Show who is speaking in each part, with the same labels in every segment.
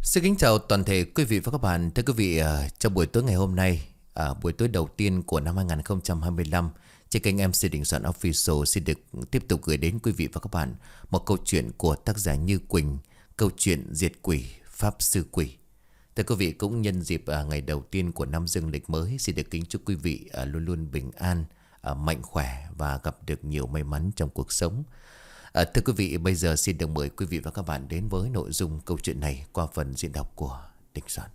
Speaker 1: Xin kính chào toàn thể quý vị và các bạn. Thưa quý vị, trong buổi tối ngày hôm nay, buổi tối đầu tiên của năm 2025, trên kênh MC Đình Soạn Official xin được tiếp tục gửi đến quý vị và các bạn một câu chuyện của tác giả Như Quỳnh, câu chuyện Diệt Quỷ, Pháp Sư Quỷ. Thưa quý vị, cũng nhân dịp ngày đầu tiên của năm dương lịch mới, xin được kính chúc quý vị luôn luôn bình an, mạnh khỏe và gặp được nhiều may mắn trong cuộc sống. Thưa quý vị, bây giờ xin được mời quý vị và các bạn đến với nội dung câu chuyện này qua phần diễn đọc của Đình Soạn.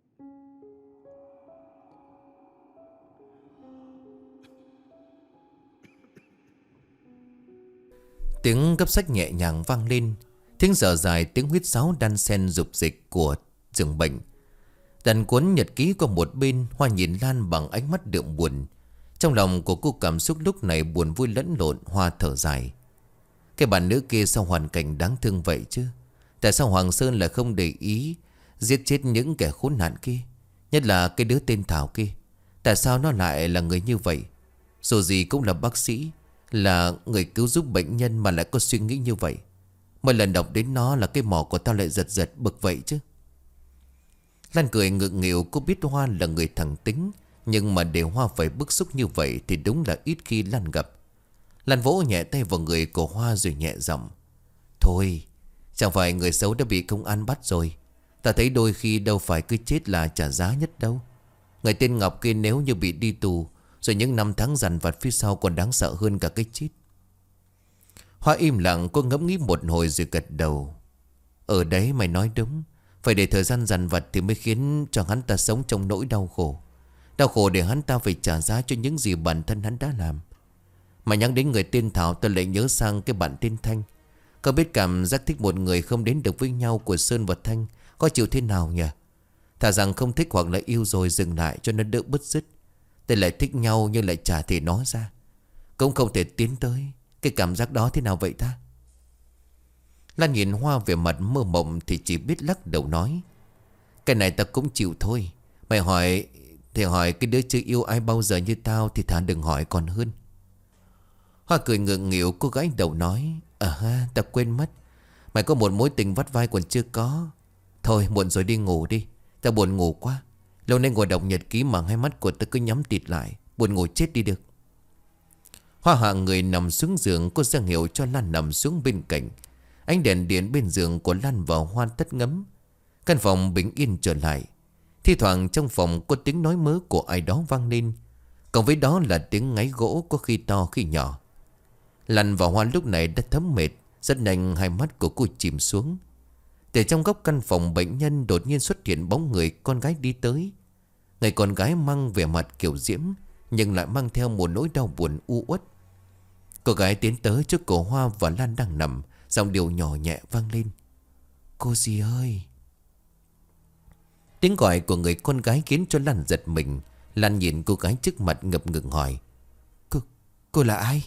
Speaker 1: Tiếng gấp sách nhẹ nhàng vang lên, tiếng giờ dài, tiếng huýt sáo đan xen rục dịch của giường bệnh. Đàn cuốn nhật ký qua một bên, Hoa nhìn Lan bằng ánh mắt đượm buồn. Trong lòng của cô cảm xúc lúc này buồn vui lẫn lộn. Hoa thở dài. Cái bạn nữ kia sao hoàn cảnh đáng thương vậy chứ? Tại sao Hoàng Sơn lại không để ý giết chết những kẻ khốn nạn kia? Nhất là cái đứa tên Thảo kia. Tại sao nó lại là người như vậy? Dù gì cũng là bác sĩ, là người cứu giúp bệnh nhân mà lại có suy nghĩ như vậy. Mỗi lần đọc đến nó là cái mỏ của tao lại giật giật bực vậy chứ. Lan cười ngượng nghịu. Cô biết Hoa là người thẳng tính, nhưng mà để Hoa phải bức xúc như vậy thì đúng là ít khi Lan gặp. Lan vỗ nhẹ tay vào người của Hoa rồi nhẹ giọng. Thôi, chẳng phải người xấu đã bị công an bắt rồi. Ta thấy đôi khi đâu phải cứ chết là trả giá nhất đâu. Người tên Ngọc kia nếu như bị đi tù, rồi những năm tháng dằn vặt phía sau còn đáng sợ hơn cả cái chết. Hoa im lặng, cô ngẫm nghĩ một hồi rồi gật đầu. Ở đấy mày nói đúng. Phải để thời gian dằn vặt thì mới khiến cho hắn ta sống trong nỗi đau khổ. Đau khổ để hắn ta phải trả giá cho những gì bản thân hắn đã làm. Mà nhắc đến người tên Thảo, tôi lại nhớ sang cái bạn tên Thanh. Có biết cảm giác thích một người không đến được với nhau của Sơn và Thanh có chịu thế nào nhỉ? Thà rằng không thích hoặc là yêu rồi dừng lại cho nó đỡ bứt rứt. Tôi lại thích nhau nhưng lại chả thể nói ra. Cũng không thể tiến tới. Cái cảm giác đó thế nào vậy ta? Lan nhìn Hoa về mặt mơ mộng thì chỉ biết lắc đầu nói. Cái này ta cũng chịu thôi. Mày hỏi thì hỏi cái đứa chưa yêu ai bao giờ như tao thì thà đừng hỏi còn hơn. Hoa cười ngượng nghịu, cô gái đầu nói. Ha, ta quên mất. Mày có một mối tình vắt vai còn chưa có. Thôi muộn rồi đi ngủ đi. Ta buồn ngủ quá. Lâu nay ngồi đọc nhật ký mà hai mắt của ta cứ nhắm tịt lại. Buồn ngủ chết đi được. Hoa hạ người nằm xuống giường. Cô ra hiệu cho Lan nằm xuống bên cạnh. Ánh đèn điện bên giường của Lan và Hoa tắt ngấm. Căn phòng bình yên trở lại. Thi thoảng trong phòng có tiếng nói mớ của ai đó vang lên. Còn với đó là tiếng ngáy gỗ có khi to khi nhỏ. Lan và Hoa lúc này đã thấm mệt. Rất nhanh hai mắt của cô chìm xuống. Từ trong góc căn phòng bệnh nhân đột nhiên xuất hiện bóng người con gái đi tới. Người con gái mang vẻ mặt kiểu diễm, nhưng lại mang theo một nỗi đau buồn u uất. Cô gái tiến tới trước cổ Hoa và Lan đang nằm. Giọng điệu nhỏ nhẹ vang lên. Cô dì ơi. Tiếng gọi của người con gái khiến cho Lan giật mình. Lan nhìn cô gái trước mặt ngập ngừng hỏi. Cô là ai?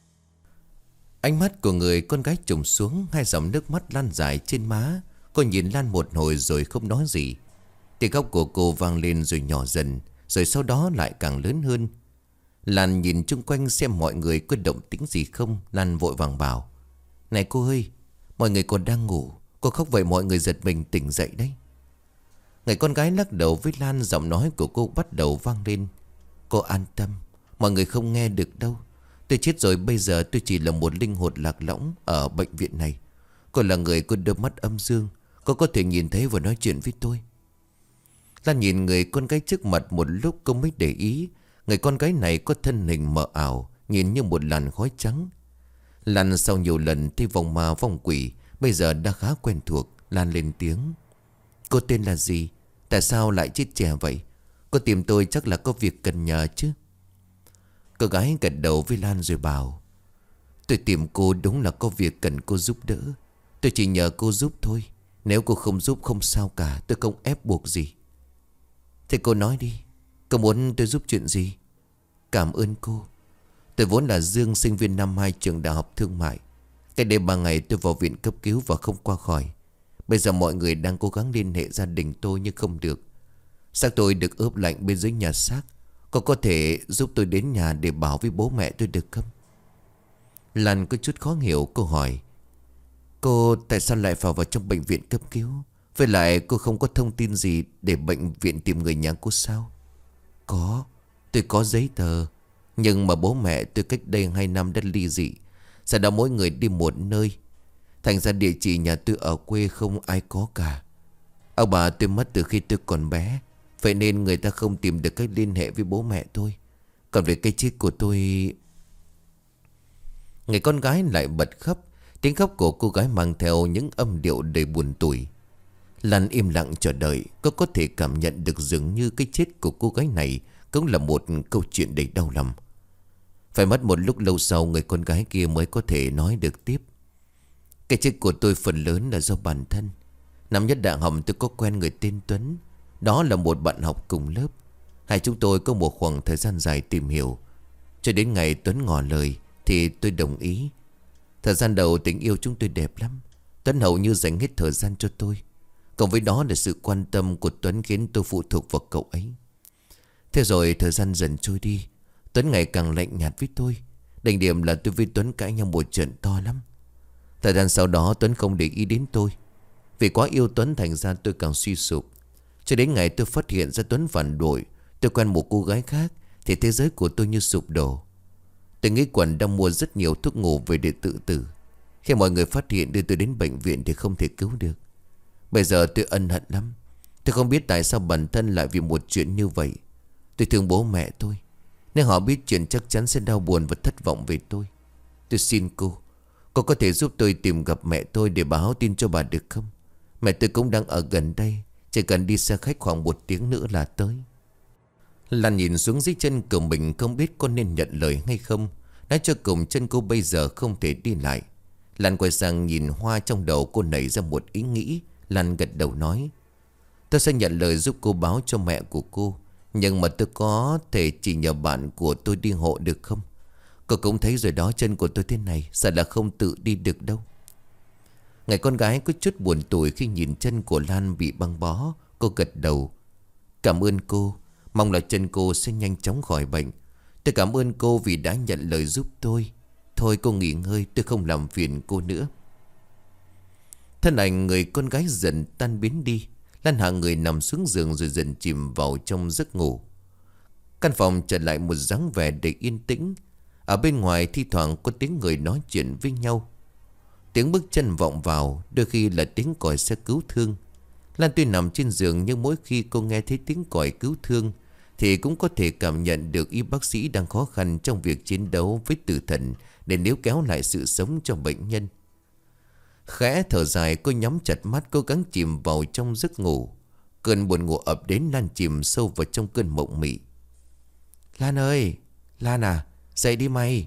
Speaker 1: Ánh mắt của người con gái trùng xuống. Hai dòng nước mắt lan dài trên má. Cô nhìn Lan một hồi rồi không nói gì. Tiếng khóc của cô vang lên rồi nhỏ dần. Rồi sau đó lại càng lớn hơn. Lan nhìn chung quanh xem mọi người có động tĩnh gì không. Lan vội vàng bảo. Này cô ơi, mọi người còn đang ngủ. Cô khóc vậy mọi người giật mình tỉnh dậy đấy. Người con gái lắc đầu với Lan. Giọng nói của cô bắt đầu vang lên. Cô an tâm, mọi người không nghe được đâu. Tôi chết rồi, bây giờ tôi chỉ là một linh hồn lạc lõng ở bệnh viện này. Cô là người có đôi mắt âm dương. Cô có thể nhìn thấy và nói chuyện với tôi. Lan nhìn người con gái trước mặt một lúc cô mới để ý. Người con gái này có thân hình mờ ảo, nhìn như một làn khói trắng. Lan sau nhiều lần thấy vong ma vong quỷ, bây giờ đã khá quen thuộc. Lan lên tiếng. Cô tên là gì? Tại sao lại chết trẻ vậy? Cô tìm tôi chắc là có việc cần nhờ chứ? Cô gái gật đầu với Lan rồi bảo. Tôi tìm cô đúng là có việc cần cô giúp đỡ. Tôi chỉ nhờ cô giúp thôi. Nếu cô không giúp không sao cả. Tôi không ép buộc gì. Thế cô nói đi. Cô muốn tôi giúp chuyện gì? Cảm ơn cô. Tôi vốn là Dương, sinh viên năm 2 trường đại học thương mại. Cách đây 3 ngày tôi vào viện cấp cứu và không qua khỏi. Bây giờ mọi người đang cố gắng liên hệ gia đình tôi nhưng không được. Xác tôi được ướp lạnh bên dưới nhà xác. Cô có thể giúp tôi đến nhà để bảo với bố mẹ tôi được không? Lan có chút khó hiểu, cô hỏi. Cô tại sao lại vào trong bệnh viện cấp cứu? Với lại cô không có thông tin gì để bệnh viện tìm người nhà cô sao? Có, tôi có giấy tờ. Nhưng mà bố mẹ tôi cách đây 2 năm đã ly dị. Sau đó mỗi người đi một nơi. Thành ra địa chỉ nhà tôi ở quê không ai có cả. Ông bà tôi mất từ khi tôi còn bé. Vậy nên người ta không tìm được cách liên hệ với bố mẹ tôi. Còn về cái chết của tôi... Người con gái lại bật khóc. Tiếng khóc của cô gái mang theo những âm điệu đầy buồn tủi. Lan im lặng chờ đợi. Cô có thể cảm nhận được dường như cái chết của cô gái này cũng là một câu chuyện đầy đau lòng. Phải mất một lúc lâu sau, người con gái kia mới có thể nói được tiếp. Cái chết của tôi phần lớn là do bản thân. Năm nhất đại học tôi có quen người tên Tuấn. Đó là một bạn học cùng lớp. Hai chúng tôi có một khoảng thời gian dài tìm hiểu. Cho đến ngày Tuấn ngỏ lời thì tôi đồng ý. Thời gian đầu tình yêu chúng tôi đẹp lắm. Tuấn hầu như dành hết thời gian cho tôi. Cộng với đó là sự quan tâm của Tuấn khiến tôi phụ thuộc vào cậu ấy. Thế rồi thời gian dần trôi đi. Tuấn ngày càng lạnh nhạt với tôi. Đỉnh điểm là tôi với Tuấn cãi nhau một trận to lắm. Thời gian sau đó Tuấn không để ý đến tôi. Vì quá yêu Tuấn thành ra tôi càng suy sụp. Cho đến ngày tôi phát hiện ra Tuấn phản bội, tôi quen một cô gái khác, thì thế giới của tôi như sụp đổ. Tôi nghĩ quần đang mua rất nhiều thuốc ngủ về để tự tử. Khi mọi người phát hiện đưa tôi đến bệnh viện thì không thể cứu được. Bây giờ tôi ân hận lắm. Tôi không biết tại sao bản thân lại vì một chuyện như vậy. Tôi thương bố mẹ tôi. Nếu họ biết chuyện chắc chắn sẽ đau buồn và thất vọng về tôi. Tôi xin cô có thể giúp tôi tìm gặp mẹ tôi để báo tin cho bà được không? Mẹ tôi cũng đang ở gần đây. Chỉ cần đi xe khách khoảng 1 tiếng nữa là tới. Lan nhìn xuống dưới chân của mình, không biết có nên nhận lời hay không. Nói cho cùng chân cô bây giờ không thể đi lại. Lan quay sang nhìn Hoa, trong đầu cô nảy ra một ý nghĩ. Lan gật đầu nói: tôi sẽ nhận lời giúp cô báo cho mẹ của cô. Nhưng mà tôi có thể chỉ nhờ bạn của tôi đi hộ được không? Cô cũng thấy rồi đó, chân của tôi thế này sợ là không tự đi được đâu. Người con gái có chút buồn tủi khi nhìn chân của Lan bị băng bó. Cô gật đầu: cảm ơn cô. Mong là chân cô sẽ nhanh chóng khỏi bệnh. Tôi cảm ơn cô vì đã nhận lời giúp tôi. Thôi cô nghỉ ngơi, tôi không làm phiền cô nữa. Thân ảnh người con gái dần tan biến đi. Lan hạ người nằm xuống giường rồi dần chìm vào trong giấc ngủ. Căn phòng trở lại một dáng vẻ đầy yên tĩnh. Ở bên ngoài thi thoảng có tiếng người nói chuyện với nhau. Tiếng bước chân vọng vào, đôi khi là tiếng còi xe cứu thương. Lan tuy nằm trên giường nhưng mỗi khi cô nghe thấy tiếng còi cứu thương thì cũng có thể cảm nhận được y bác sĩ đang khó khăn trong việc chiến đấu với tử thần để níu kéo lại sự sống cho bệnh nhân. Khẽ thở dài, cô nhắm chặt mắt cố gắng chìm vào trong giấc ngủ. Cơn buồn ngủ ập đến, Lan chìm sâu vào trong cơn mộng mị. Lan ơi, Lan à, dậy đi mày.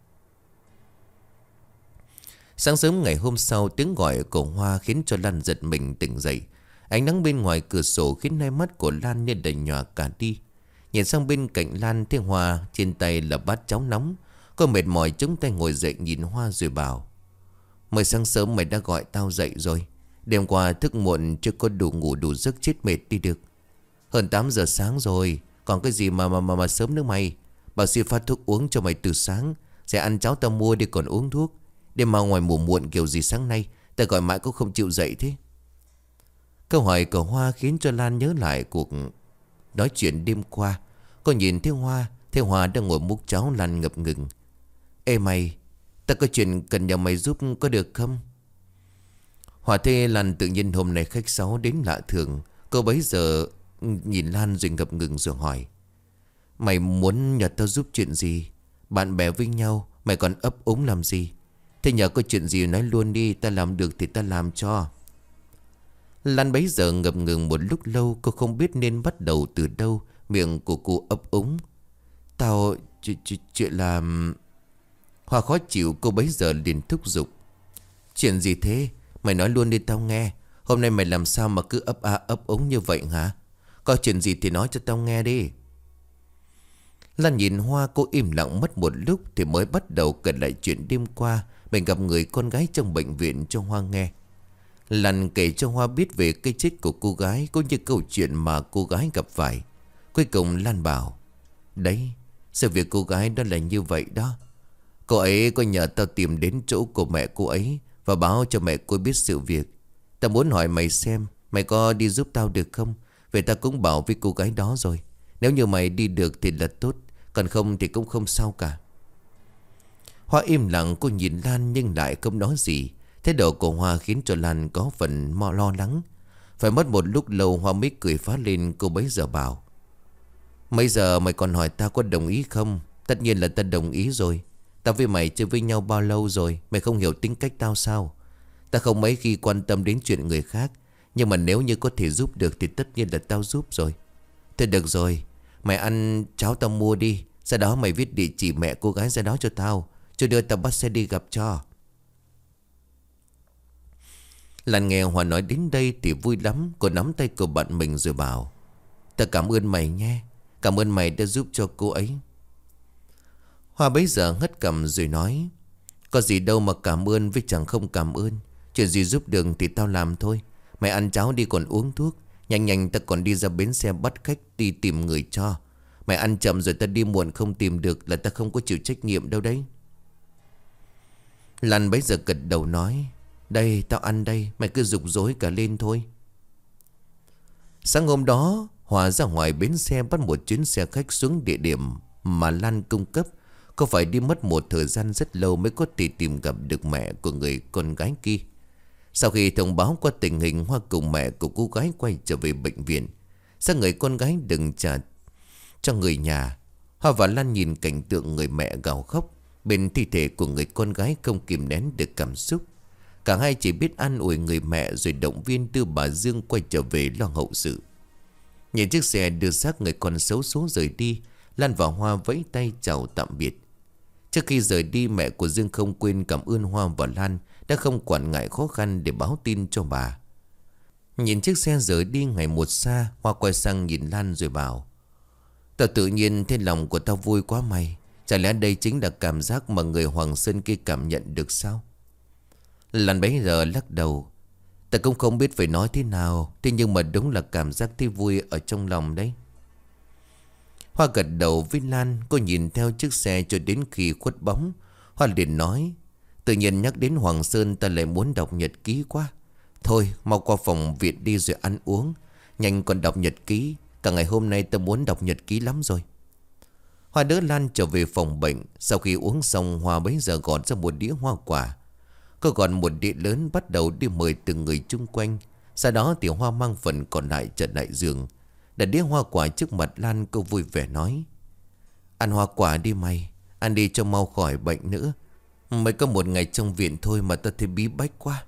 Speaker 1: Sáng sớm ngày hôm sau, tiếng gọi của Hoa khiến cho Lan giật mình tỉnh dậy. Ánh nắng bên ngoài cửa sổ khiến hai mắt của Lan như đầy nhòa cả đi. Nhìn sang bên cạnh Lan thấy Hoa trên tay là bát cháo nóng. Cô mệt mỏi chống tay ngồi dậy nhìn Hoa rồi bảo: mới sáng sớm mày đã gọi tao dậy rồi. Đêm qua thức muộn chưa có đủ ngủ đủ giấc, chết mệt đi được. Hơn 8 giờ sáng rồi, còn cái gì mà sớm nữa mày. Bảo sư phát thuốc uống cho mày từ sáng. Sẽ ăn cháo tao mua đi còn uống thuốc. Đêm mà ngoài ngủ muộn kiểu gì sáng nay tao gọi mãi cũng không chịu dậy thế. Câu hỏi của Hoa khiến cho Lan nhớ lại cuộc nói chuyện đêm qua. Cô nhìn thấy Hoa đang ngồi múc cháo. Lan ngập ngừng: ê mày, tao có chuyện cần nhờ mày giúp có được không? Hoa thấy Lan tự nhiên hôm nay khách sáo đến lạ thường. Cô bấy giờ nhìn Lan rồi ngập ngừng rồi hỏi: mày muốn nhờ tao giúp chuyện gì? Bạn bè với nhau mày còn ấp úng làm gì? Thế nhờ có chuyện gì nói luôn đi, ta làm được thì ta làm cho. Lan bấy giờ ngập ngừng một lúc lâu. Cô không biết nên bắt đầu từ đâu. Miệng của cô ấp úng: tao chuyện làm... Hoa khó chịu, cô bấy giờ liền thúc giục: chuyện gì thế? Mày nói luôn đi tao nghe. Hôm nay mày làm sao mà cứ ấp a ấp úng như vậy hả? Có chuyện gì thì nói cho tao nghe đi. Lan nhìn Hoa, cô im lặng mất một lúc thì mới bắt đầu kể lại chuyện đêm qua mình gặp người con gái trong bệnh viện cho Hoa nghe. Lan kể cho Hoa biết về cái chết của cô gái, cũng như câu chuyện mà cô gái gặp phải. Cuối cùng Lan bảo: đấy, sự việc cô gái đó là như vậy đó. Cô ấy có nhờ tao tìm đến chỗ của mẹ cô ấy và báo cho mẹ cô biết sự việc. Tao muốn hỏi mày xem Mày có đi giúp tao được không? Vậy ta cũng bảo với cô gái đó rồi. Nếu như mày đi được thì là tốt, còn không thì cũng không sao cả. Hoa im lặng, cô nhìn Lan nhưng lại không nói gì. Thái độ của Hoa khiến cho Lan có phần lo lắng. Phải mất một lúc lâu Hoa mới cười phá lên. Cô bấy giờ bảo: Mấy giờ mày còn hỏi tao có đồng ý không? Tất nhiên là tao đồng ý rồi. Tao với mày chơi với nhau bao lâu rồi? Mày không hiểu tính cách tao sao? Tao không mấy khi quan tâm đến chuyện người khác, nhưng mà nếu như có thể giúp được thì tất nhiên là tao giúp rồi. Thôi được rồi, mày ăn cháo tao mua đi. Sau đó mày viết địa chỉ mẹ cô gái ra đó cho tao, cho đưa tao bắt xe đi gặp cho. Lan nghe Hoa nói đến đây thì vui lắm. Cô nắm tay của bạn mình rồi bảo: Tao cảm ơn mày nhé. Cảm ơn mày đã giúp cho cô ấy. Hoa bấy giờ hất cằm rồi nói: Có gì đâu mà cảm ơn với chẳng không cảm ơn. Chuyện gì giúp được thì tao làm thôi. Mày ăn cháo đi còn uống thuốc. Nhanh nhanh ta còn đi ra bến xe bắt khách đi tìm người cho. Mày ăn chậm rồi ta đi muộn không tìm được là ta không có chịu trách nhiệm đâu đấy. Lan bấy giờ gật đầu nói: Đây tao ăn đây, mày cứ giục dối cả lên thôi. Sáng hôm đó Hòa ra ngoài bến xe bắt một chuyến xe khách xuống địa điểm mà Lan cung cấp. Có phải đi mất một thời gian rất lâu mới có thể tìm gặp được mẹ của người con gái kia. Sau khi thông báo qua tình hình, Hoa cùng mẹ của cô gái quay trở về bệnh viện. Sao người con gái đừng trả cho người nhà. Hoa và Lan nhìn cảnh tượng người mẹ gào khóc bên thi thể của người con gái không kìm nén được cảm xúc. Cả hai chỉ biết an ủi người mẹ rồi động viên đưa bà Dương quay trở về lo hậu sự. Nhìn chiếc xe đưa xác người con xấu số rời đi, Lan và Hoa vẫy tay chào tạm biệt. Trước khi rời đi, mẹ của Dương không quên cảm ơn Hoa và Lan đã không quản ngại khó khăn để báo tin cho bà. Nhìn chiếc xe rời đi ngày một xa, Hoa quay sang nhìn Lan rồi bảo: Tao tự nhiên thấy lòng của tao vui quá mày. Chả lẽ đây chính là cảm giác mà người Hoàng Sơn kia cảm nhận được sao? Lan bấy giờ lắc đầu: Ta cũng không biết phải nói thế nào. Thế nhưng mà đúng là cảm giác thấy vui ở trong lòng đấy. Hoa gật đầu với Lan. Cô nhìn theo chiếc xe cho đến khi khuất bóng. Hoa liền nói: Tự nhiên nhắc đến Hoàng Sơn ta lại muốn đọc nhật ký quá. Thôi mau qua phòng viện đi rồi ăn uống. Nhanh còn đọc nhật ký. Cả ngày hôm nay ta muốn đọc nhật ký lắm rồi. Hoa đỡ Lan trở về phòng bệnh. Sau khi uống xong, Hoa bấy giờ gọt ra một đĩa hoa quả. Cô gọt một đĩa lớn bắt đầu đi mời từng người chung quanh. Sau đó thì Hoa mang phần còn lại trở lại giường, đặt đĩa hoa quả trước mặt Lan. Cô vui vẻ nói: Ăn hoa quả đi mày. Ăn đi cho mau khỏi bệnh nữa. Mới có một ngày trong viện thôi mà ta thấy bí bách quá.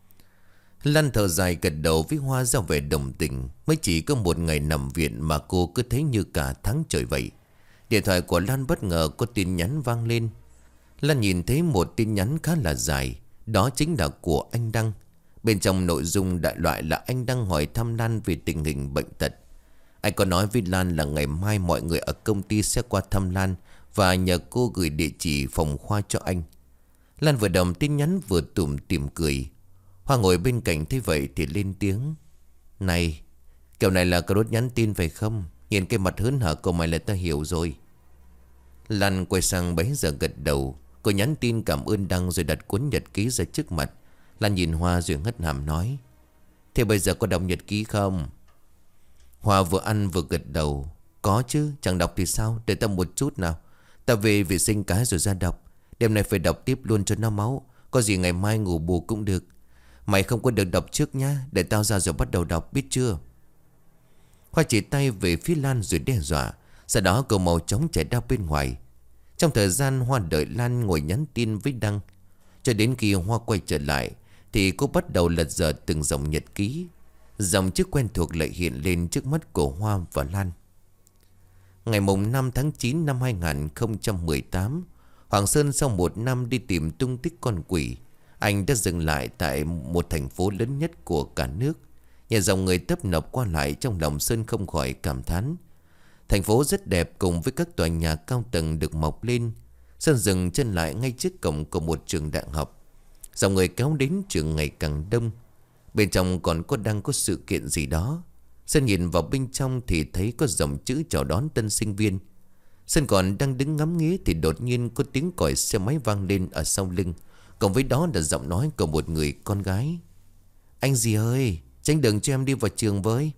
Speaker 1: Lan thở dài gật đầu với Hoa ra vẻ đồng tình. Mới chỉ có một ngày nằm viện mà cô cứ thấy như cả tháng trời vậy. Điện thoại của Lan bất ngờ có tin nhắn vang lên. Lan nhìn thấy một tin nhắn khá là dài. Đó chính là của anh Đăng. Bên trong nội dung đại loại là anh Đăng hỏi thăm Lan về tình hình bệnh tật. Anh có nói với Lan là ngày mai mọi người ở công ty sẽ qua thăm Lan và nhờ cô gửi địa chỉ phòng khoa cho anh. Lan vừa đọc tin nhắn vừa tủm tỉm cười. Hoa ngồi bên cạnh thấy vậy thì lên tiếng: Này, kiểu này là cậu đốt nhắn tin phải không? Nhìn cái mặt hớn hở của mày là ta hiểu rồi. Lan quay sang bấy giờ gật đầu. Cô nhắn tin cảm ơn Đăng rồi đặt cuốn nhật ký ra trước mặt. Lan nhìn Hoa rồi hất hàm nói: Thế bây giờ có đọc nhật ký không? Hoa vừa ăn vừa gật đầu: Có chứ, chẳng đọc thì sao, để ta một chút nào. Ta về vệ sinh cái rồi ra đọc. Đêm nay phải đọc tiếp luôn cho nó máu. Có gì ngày mai ngủ bù cũng được. Mày không có được đọc trước nhá. Để tao ra rồi bắt đầu đọc, biết chưa? Hoa chỉ tay về phía Lan rồi đe dọa. Sau đó cô mau chóng chạy ra bên ngoài. Trong thời gian Hoa đợi Lan ngồi nhắn tin với Đăng, cho đến khi Hoa quay trở lại thì cô bắt đầu lật dở từng dòng nhật ký. Dòng chữ quen thuộc lại hiện lên trước mắt của Hoa và Lan. Ngày mùng 5 tháng 9 năm 2018, Hoàng Sơn sau một năm đi tìm tung tích con quỷ, anh đã dừng lại tại một thành phố lớn nhất của cả nước. Nhà dòng người tấp nập qua lại, trong lòng Sơn không khỏi cảm thán. Thành phố rất đẹp cùng với các tòa nhà cao tầng được mọc lên. Sơn dừng chân lại ngay trước cổng của một trường đại học. Dòng người kéo đến trường ngày càng đông. Bên trong còn đang có sự kiện gì đó. Sơn nhìn vào bên trong thì thấy có dòng chữ chào đón tân sinh viên. Sơn còn đang đứng ngắm nghía thì đột nhiên có tiếng còi xe máy vang lên ở sau lưng. Cộng với đó là giọng nói của một người con gái: Anh gì ơi, Tránh đường cho em đi vào trường với.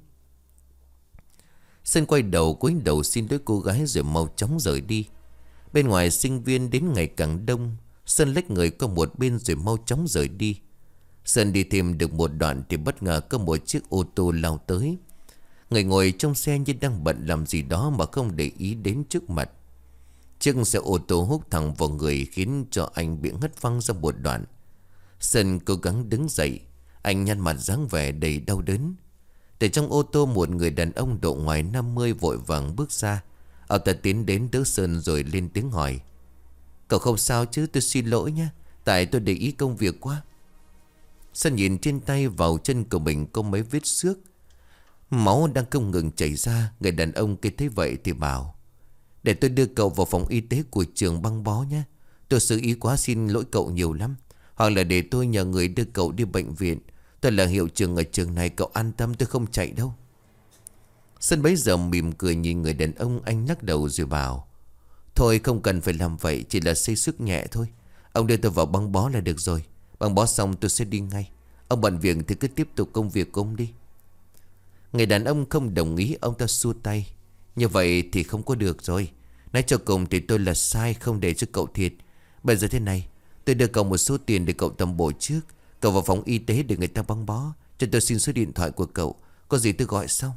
Speaker 1: Sơn quay đầu cúi đầu xin lỗi cô gái rồi mau chóng rời đi. Bên ngoài sinh viên đến ngày càng đông. Sơn lách người qua một bên rồi mau chóng rời đi. Sơn đi thêm được một đoạn thì bất ngờ có một chiếc ô tô lao tới. Người ngồi trong xe như đang bận làm gì đó mà không để ý đến trước mặt. Chiếc xe ô tô húc thẳng vào người khiến cho anh bị ngất văng ra một đoạn. Sơn cố gắng đứng dậy. Anh nhăn mặt dáng vẻ đầy đau đớn. Từ trong ô tô một người đàn ông độ ngoài 50 vội vàng bước ra. Ông ta tiến đến đỡ Sơn rồi lên tiếng hỏi: Cậu không sao chứ? Tôi xin lỗi nhé, tại tôi để ý công việc quá. Sơn nhìn trên tay vào chân của mình có mấy vết xước, máu đang không ngừng chảy ra. Người đàn ông kia thấy vậy thì bảo: Để tôi đưa cậu vào phòng y tế của trường băng bó nhé. Tôi xử ý quá, xin lỗi cậu nhiều lắm. Hoặc là để tôi nhờ người đưa cậu đi bệnh viện. Tôi là hiệu trưởng ở trường này, cậu an tâm, tôi không chạy đâu. Sơn bấy giờ mỉm cười nhìn người đàn ông. Anh lắc đầu rồi bảo: Thôi không cần phải làm vậy, chỉ là xây sức nhẹ thôi. Ông đưa tôi vào băng bó là được rồi. Băng bó xong tôi sẽ đi ngay. Ông bận việc thì cứ tiếp tục công việc của ông đi. Người đàn ông không đồng ý. Ông ta xua tay: Như vậy thì không có được rồi. Nói cho cùng thì tôi là sai, không để cho cậu thiệt. Bây giờ thế này, tôi đưa cậu một số tiền để cậu tầm bổ trước. Cậu vào phòng y tế để người ta băng bó. Cho tôi xin số điện thoại của cậu, có gì tôi gọi sau.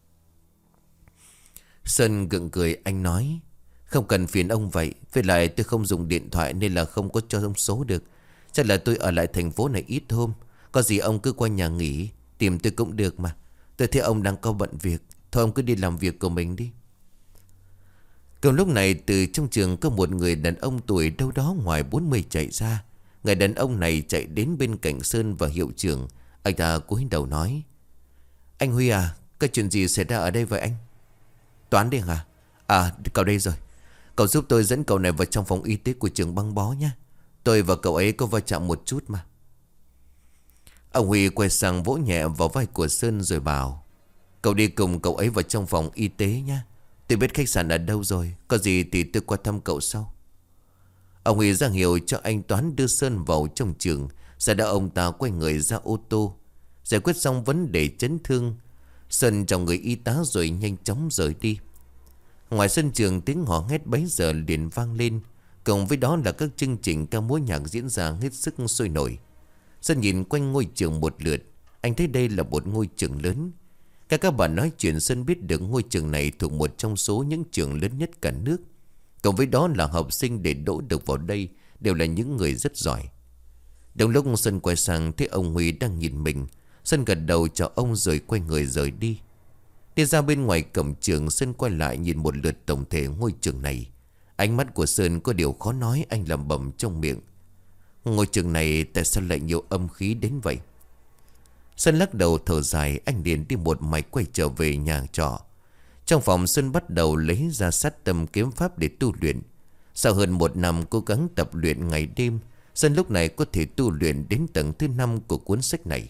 Speaker 1: Sơn gượng cười. Anh nói: Không cần phiền ông vậy. Với lại tôi không dùng điện thoại nên là không có cho ông số được. Chắc là tôi ở lại thành phố này ít hôm. Có gì ông cứ qua nhà nghỉ, tìm tôi cũng được mà. Tôi thấy ông đang có bận việc. Thôi ông cứ đi làm việc của mình đi. Cùng lúc này từ trong trường có một người đàn ông tuổi đâu đó ngoài 40 chạy ra. Người đàn ông này chạy đến bên cạnh Sơn và hiệu trưởng. Anh ta cúi đầu nói: Anh Huy à, có chuyện gì xảy ra ở đây vậy anh? Toán đi hả? À, cậu đây rồi. Cậu giúp tôi dẫn cậu này vào trong phòng y tế của trường băng bó nhé. Tôi và cậu ấy có va chạm một chút mà. Ông Huy quay sang vỗ nhẹ vào vai của Sơn rồi bảo: Cậu đi cùng cậu ấy vào trong phòng y tế nhé. Tôi biết khách sạn ở đâu rồi. Có gì thì tôi qua thăm cậu sau. Ông Huy ra hiệu cho anh Toán đưa Sơn vào trong trường. Sau đó ông ta quay người ra ô tô. Giải quyết xong vấn đề chấn thương, Sơn chào người y tá rồi nhanh chóng rời đi. Ngoài sân trường tiếng hò hét bấy giờ liền vang lên. Cùng với đó là các chương trình ca múa nhạc diễn ra hết sức sôi nổi. Sơn nhìn quanh ngôi trường một lượt. Anh thấy đây là một ngôi trường lớn. Các bạn nói chuyện Sơn biết được ngôi trường này thuộc một trong số những trường lớn nhất cả nước. Cộng với đó là học sinh để đỗ được vào đây đều là những người rất giỏi. Đồng lúc Sơn quay sang thấy ông Huy đang nhìn mình, Sơn gật đầu chào ông rồi quay người rời đi. Đi ra bên ngoài cổng trường, Sơn quay lại nhìn một lượt tổng thể ngôi trường này. Ánh mắt của Sơn có điều khó nói. Anh lẩm bẩm trong miệng: Ngôi trường này tại sao lại nhiều âm khí đến vậy? Sơn lắc đầu thở dài. Anh liền đi một mạch quay trở về nhà trọ. Trong phòng Sơn bắt đầu lấy ra sát tâm kiếm pháp để tu luyện. Sau hơn 1 năm cố gắng tập luyện ngày đêm, Sơn lúc này có thể tu luyện đến tầng thứ 5 của cuốn sách này.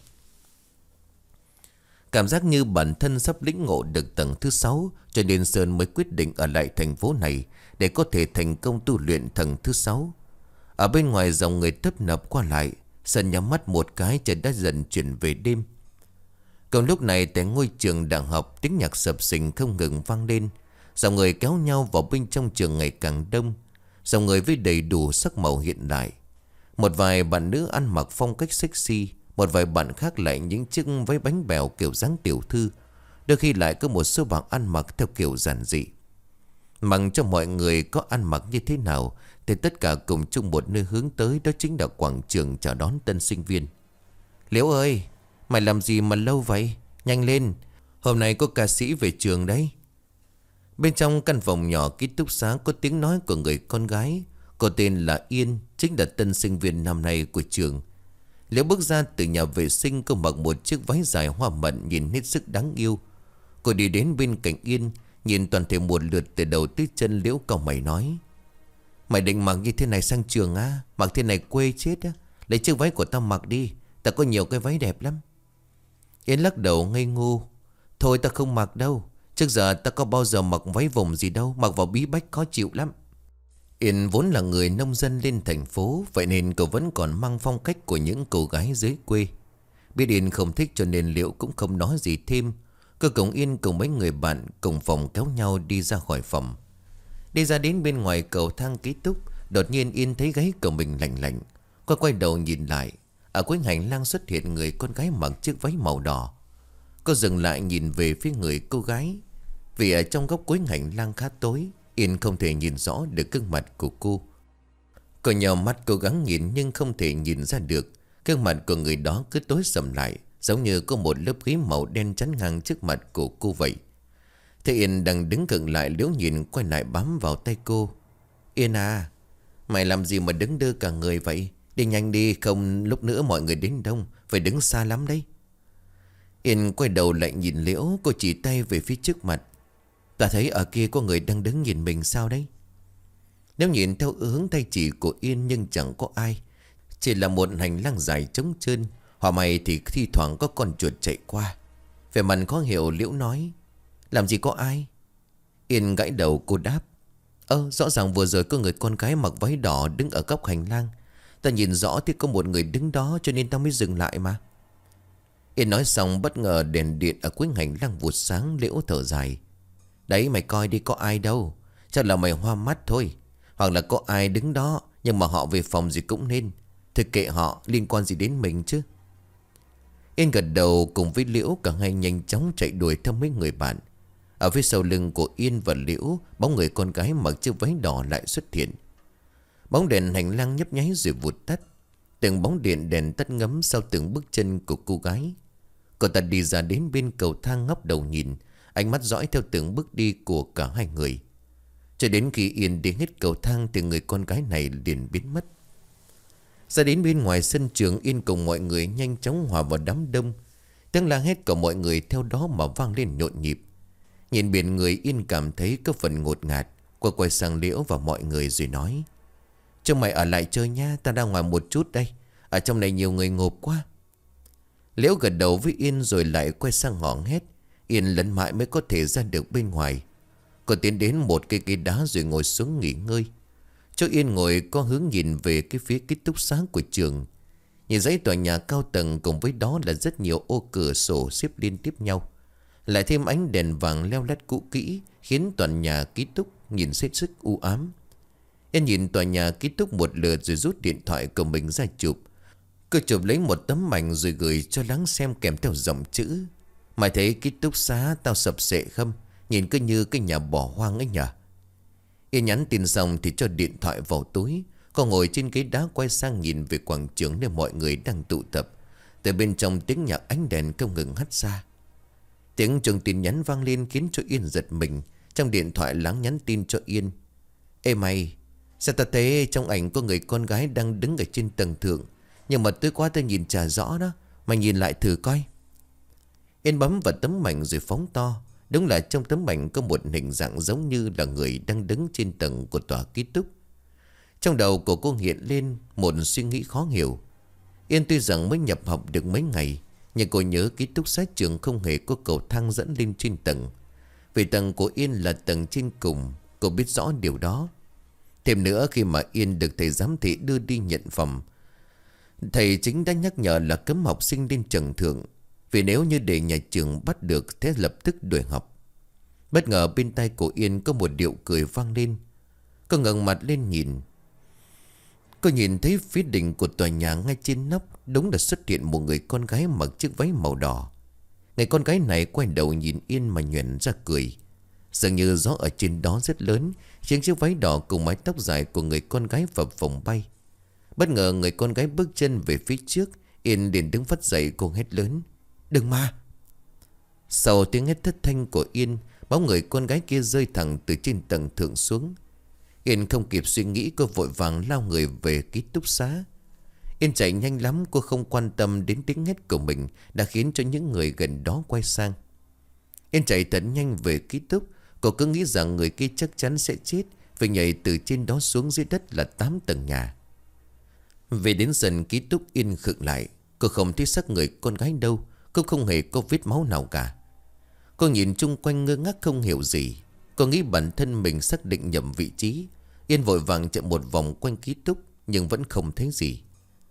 Speaker 1: Cảm giác như bản thân sắp lĩnh ngộ được tầng thứ 6, cho nên Sơn mới quyết định ở lại thành phố này để có thể thành công tu luyện tầng thứ 6. Ở bên ngoài dòng người tấp nập qua lại, Sơn nhắm mắt một cái, trời đã dần chuyển về đêm. Cùng lúc này tại ngôi trường đang học, tiếng nhạc sập sình không ngừng vang lên. Dòng người kéo nhau vào bên trong trường ngày càng đông. Dòng người với đầy đủ sắc màu hiện đại. Một vài bạn nữ ăn mặc phong cách sexy, một vài bạn khác lại những chiếc váy bánh bèo kiểu dáng tiểu thư. Đôi khi lại có một số bạn ăn mặc theo kiểu giản dị. Mặc cho mọi người có ăn mặc như thế nào thì tất cả cùng chung một nơi hướng tới, đó chính là quảng trường chào đón tân sinh viên. Liễu ơi, mày làm gì mà lâu vậy? Nhanh lên, hôm nay có ca sĩ về trường đấy. Bên trong căn phòng nhỏ ký túc xá có tiếng nói của người con gái. Cô tên là Yên, chính là tân sinh viên năm nay của trường. Liễu bước ra từ nhà vệ sinh, cô mặc một chiếc váy dài hoa mận nhìn hết sức đáng yêu. Cô đi đến bên cạnh Yên, nhìn toàn thể một lượt từ đầu tới chân. Liễu cau mày nói: Mày định mặc như thế này sang trường á? Mặc thế này quê chết á. Lấy chiếc váy của tao mặc đi, tao có nhiều cái váy đẹp lắm. Yên lắc đầu ngây ngô: Thôi tao không mặc đâu. Trước giờ tao có bao giờ mặc váy vùng gì đâu. Mặc vào bí bách khó chịu lắm. Yên vốn là người nông dân lên thành phố, vậy nên cậu vẫn còn mang phong cách của những cô gái dưới quê. Biết Yên không thích cho nên Liễu cũng không nói gì thêm. Cô cùng Yên cùng mấy người bạn cùng phòng kéo nhau đi ra khỏi phòng. Đi ra đến bên ngoài cầu thang ký túc, đột nhiên Yên thấy gáy của mình lạnh lạnh. Cô quay đầu nhìn lại. Ở cuối hành lang xuất hiện người con gái mặc chiếc váy màu đỏ. Cô dừng lại nhìn về phía người cô gái. Vì ở trong góc cuối hành lang khá tối, Yên không thể nhìn rõ được gương mặt của cô. Cô nhào mắt cố gắng nhìn nhưng không thể nhìn ra được. Gương mặt của người đó cứ tối sầm lại, giống như có một lớp khí màu đen chắn ngang trước mặt của cô vậy. Thế Yên đang đứng gần lại, Liễu nhìn quay lại bám vào tay cô. Yên à, mày làm gì mà đứng đơ cả người vậy? Đi nhanh đi, không lúc nữa mọi người đến đông, phải đứng xa lắm đấy. Yên quay đầu lại nhìn Liễu, cô chỉ tay về phía trước mặt. Ta thấy ở kia có người đang đứng nhìn mình sao đấy? Nếu nhìn theo hướng tay chỉ của Yên nhưng chẳng có ai. Chỉ là một hành lang dài trống trơn. Hoặc may thì thi thoảng có con chuột chạy qua. Về mặt khó hiểu, Liễu nói. Làm gì có ai? Yên gãi đầu, cô đáp. Rõ ràng vừa rồi có người con gái mặc váy đỏ đứng ở góc hành lang. Ta nhìn rõ thì có một người đứng đó cho nên ta mới dừng lại mà. Yên nói xong bất ngờ đèn điện ở cuối hành lang vụt sáng. Liễu thở dài. Đấy mày coi đi, có ai đâu. Chắc là mày hoa mắt thôi. Hoặc là có ai đứng đó nhưng mà họ về phòng gì cũng nên. Thực kệ họ, liên quan gì đến mình chứ. Yên gật đầu cùng với Liễu, cả hai nhanh chóng chạy đuổi theo mấy người bạn. Ở phía sau lưng của Yên và Liễu, bóng người con gái mặc chiếc váy đỏ lại xuất hiện. Bóng đèn hành lang nhấp nháy rồi vụt tắt. Từng bóng điện đèn tắt ngấm sau từng bước chân của cô gái. Cô ta đi ra đến bên cầu thang, ngóc đầu nhìn, ánh mắt dõi theo từng bước đi của cả hai người. Cho đến khi Yên đi hết cầu thang thì người con gái này liền biến mất. Ra đến bên ngoài sân trường, Yên cùng mọi người nhanh chóng hòa vào đám đông. Tiếng la hét của mọi người theo đó mà vang lên nhộn nhịp. Nhìn biển người, Yên cảm thấy có phần ngột ngạt. Cô quay sang Liễu và mọi người rồi nói. Chúng mày ở lại chơi nha, ta ra ngoài một chút đây. Ở trong này nhiều người ngộp quá. Liễu gật đầu với Yên rồi lại quay sang hò hét. Yên lẫn mãi mới có thể ra được bên ngoài. Cô tiến đến một cây cây đá rồi ngồi xuống nghỉ ngơi. Chỗ Yên ngồi có hướng nhìn về cái phía ký túc xá của trường. Nhìn dãy tòa nhà cao tầng cùng với đó là rất nhiều ô cửa sổ xếp liên tiếp nhau. Lại thêm ánh đèn vàng leo lắt cũ kỹ khiến tòa nhà ký túc nhìn hết sức u ám. Yên nhìn tòa nhà ký túc một lượt rồi rút điện thoại của mình ra chụp. Cô chụp lấy một tấm ảnh rồi gửi cho Lắng xem kèm theo dòng chữ. Mày thấy ký túc xá tao sập sệ không? Nhìn cứ như cái nhà bỏ hoang ấy nhờ. Yên nhắn tin xong thì cho điện thoại vào túi. Cô ngồi trên ghế đá quay sang nhìn về quảng trường nơi mọi người đang tụ tập. Từ bên trong tiếng nhạc ánh đèn không ngừng hắt ra. Tiếng chuông tin nhắn vang lên khiến cho Yên giật mình. Trong điện thoại Lắng nhắn tin cho Yên. Ê mày, sao ta thấy trong ảnh có người con gái đang đứng ở trên tầng thượng, nhưng mà tối qua ta nhìn chả rõ đó. Mày nhìn lại thử coi. Yên bấm vào tấm ảnh rồi phóng to. Đúng là trong tấm ảnh có một hình dạng giống như là người đang đứng trên tầng của tòa ký túc. Trong đầu của cô hiện lên một suy nghĩ khó hiểu. Yên tuy rằng mới nhập học được mấy ngày, nhưng cô nhớ ký túc xá trường không hề có cầu thang dẫn lên trên tầng. Vì tầng của Yên là tầng trên cùng, cô biết rõ điều đó. Thêm nữa, khi mà Yên được thầy giám thị đưa đi nhận phòng, thầy chính đã nhắc nhở là cấm học sinh lên tầng thượng. Vì nếu như để nhà trường bắt được, thế lập tức đuổi học. Bất ngờ bên tai của Yên có một điệu cười vang lên. Cô ngẩng mặt lên nhìn. Cô nhìn thấy phía đỉnh của tòa nhà ngay trên nóc đúng là xuất hiện một người con gái mặc chiếc váy màu đỏ. Người con gái này quay đầu nhìn Yên mà nhoẻn ra cười. Dường như gió ở trên đó rất lớn, khiến chiếc váy đỏ cùng mái tóc dài của người con gái phập phồng bay. Bất ngờ người con gái bước chân về phía trước. Yên liền đứng phắt dậy, cô hét lớn. Đừng mà! Sau tiếng hét thất thanh của Yên, bóng người con gái kia rơi thẳng từ trên tầng thượng xuống. Yên không kịp suy nghĩ, cô vội vàng lao người về ký túc xá. Yên chạy nhanh lắm, cô không quan tâm đến tiếng hét của mình đã khiến cho những người gần đó quay sang. Yên chạy thật nhanh về ký túc. Cô cứ nghĩ rằng người kia chắc chắn sẽ chết vì nhảy từ trên đó xuống dưới đất là 8 tầng nhà. Về đến sân ký túc, Yên khựng lại. Cô không thấy xác người con gái đâu, cũng không hề có vết máu nào cả. Cô nhìn chung quanh ngơ ngác không hiểu gì. Cô nghĩ bản thân mình xác định nhầm vị trí. Yên vội vàng chạy một vòng quanh ký túc nhưng vẫn không thấy gì.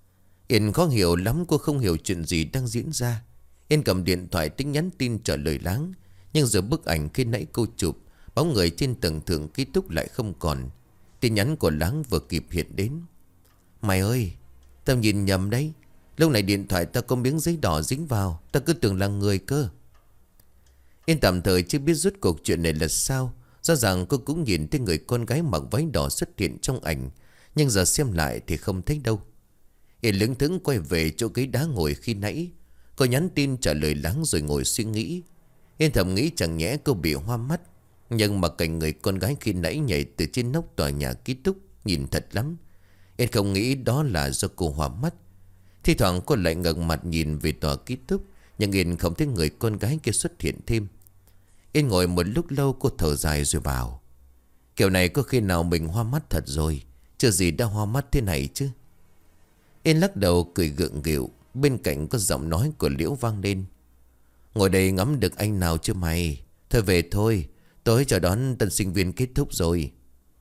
Speaker 1: Yên khó hiểu lắm, cô không hiểu chuyện gì đang diễn ra. Yên cầm điện thoại tính nhắn tin trả lời Láng. Nhưng giờ bức ảnh khi nãy cô chụp, bóng người trên tầng thượng ký túc lại không còn. Tin nhắn của Láng vừa kịp hiện đến. Mày ơi, tao nhìn nhầm đấy. Lúc này điện thoại tao có miếng giấy đỏ dính vào, tao cứ tưởng là người cơ. Yên tạm thời chưa biết rốt cuộc chuyện này là sao. Rõ ràng cô cũng nhìn thấy người con gái mặc váy đỏ xuất hiện trong ảnh, nhưng giờ xem lại thì không thấy đâu. Yên lững thững quay về chỗ ghế đá ngồi khi nãy. Cô nhắn tin trả lời Láng rồi ngồi suy nghĩ. Yên thầm nghĩ chẳng nhẽ cô bị hoa mắt. Nhưng mà cảnh người con gái khi nãy nhảy từ trên nóc tòa nhà ký túc nhìn thật lắm. Yên không nghĩ đó là do cô hoa mắt. Thi thoảng cô lại ngẩng mặt nhìn về tòa ký túc, nhưng Yên không thấy người con gái kia xuất hiện thêm. Yên ngồi một lúc lâu, cô thở dài rồi bảo: kiểu này có khi nào mình hoa mắt thật rồi, chưa gì đã hoa mắt thế này chứ. Yên lắc đầu cười gượng gịu. Bên cạnh có giọng nói của Liễu vang lên: ngồi đây ngắm được anh nào chưa mày? Thôi về thôi, tối chờ đón tân sinh viên kết thúc rồi.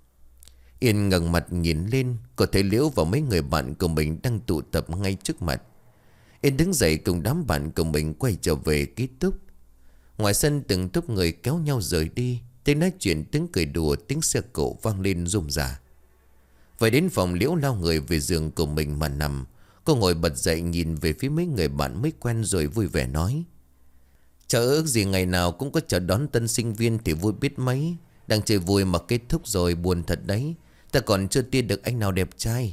Speaker 1: Yên ngẩng mặt nhìn lên, có thấy Liễu và mấy người bạn của mình đang tụ tập ngay trước mặt. Yên đứng dậy cùng đám bạn của mình quay trở về ký túc. Ngoài sân từng tốp người kéo nhau rời đi. Tiếng nói chuyện, tiếng cười đùa, tiếng xe cộ vang lên rôm rả. Vậy đến phòng, Liễu lao người về giường của mình mà nằm. Cô ngồi bật dậy nhìn về phía mấy người bạn mới quen rồi vui vẻ nói: trời ước gì ngày nào cũng có chờ đón tân sinh viên thì vui biết mấy. Đang chơi vui mà kết thúc rồi, buồn thật đấy. Ta còn chưa tin được anh nào đẹp trai.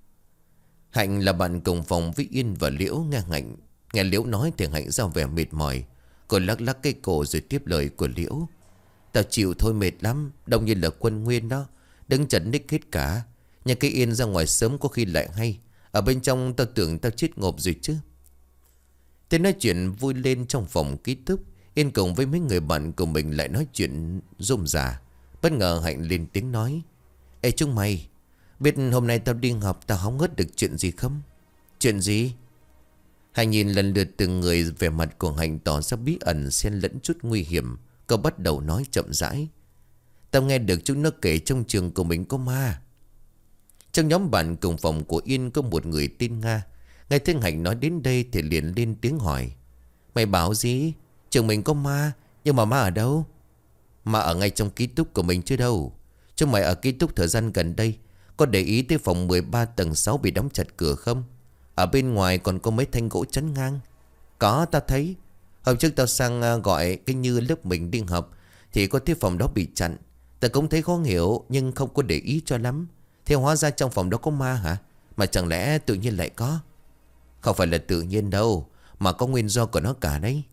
Speaker 1: Hạnh là bạn cùng phòng với Yên và Liễu. Nghe Liễu nói thì Hạnh ra vẻ mệt mỏi. Cô lắc lắc cái cổ rồi tiếp lời của Liễu: tao chịu thôi, mệt lắm. Đông như là quân nguyên đó, đứng chật ních hết cả. Nhà cái Yên ra ngoài sớm có khi lại hay. Ở bên trong tao tưởng tao chết ngộp rồi chứ. Thế nói chuyện vui lên trong phòng ký túc. Yên cùng với mấy người bạn của mình lại nói chuyện rôm rả. Bất ngờ Hạnh lên tiếng nói: ê chúng mày, biết hôm nay tao đi học tao hóng hớt được chuyện gì không? Chuyện gì? Hạnh nhìn lần lượt từng người, vẻ mặt của Hạnh tỏ ra bí ẩn xen lẫn chút nguy hiểm. Cô bắt đầu nói chậm rãi: tao nghe được chúng nó kể trong trường của mình có ma. Trong nhóm bạn cùng phòng của Yên có một người tên Nga. Nghe thấy Hạnh nói đến đây thì liền lên tiếng hỏi: mày bảo gì? Trường mình có ma? Nhưng mà ma ở đâu? Ma ở ngay trong ký túc của mình chứ đâu. Chúng mày ở ký túc thời gian gần đây có để ý tới phòng 13 tầng 6 bị đóng chặt cửa không? Ở bên ngoài còn có mấy thanh gỗ chắn ngang. Có, tao thấy. Hôm trước tao sang gọi cái Như lớp mình đi học thì có thấy phòng đó bị chặn. Tao cũng thấy khó hiểu nhưng không có để ý cho lắm. Thế hóa ra trong phòng đó có ma hả? Mà chẳng lẽ tự nhiên lại có? Không phải là tự nhiên đâu, mà có nguyên do của nó cả đấy.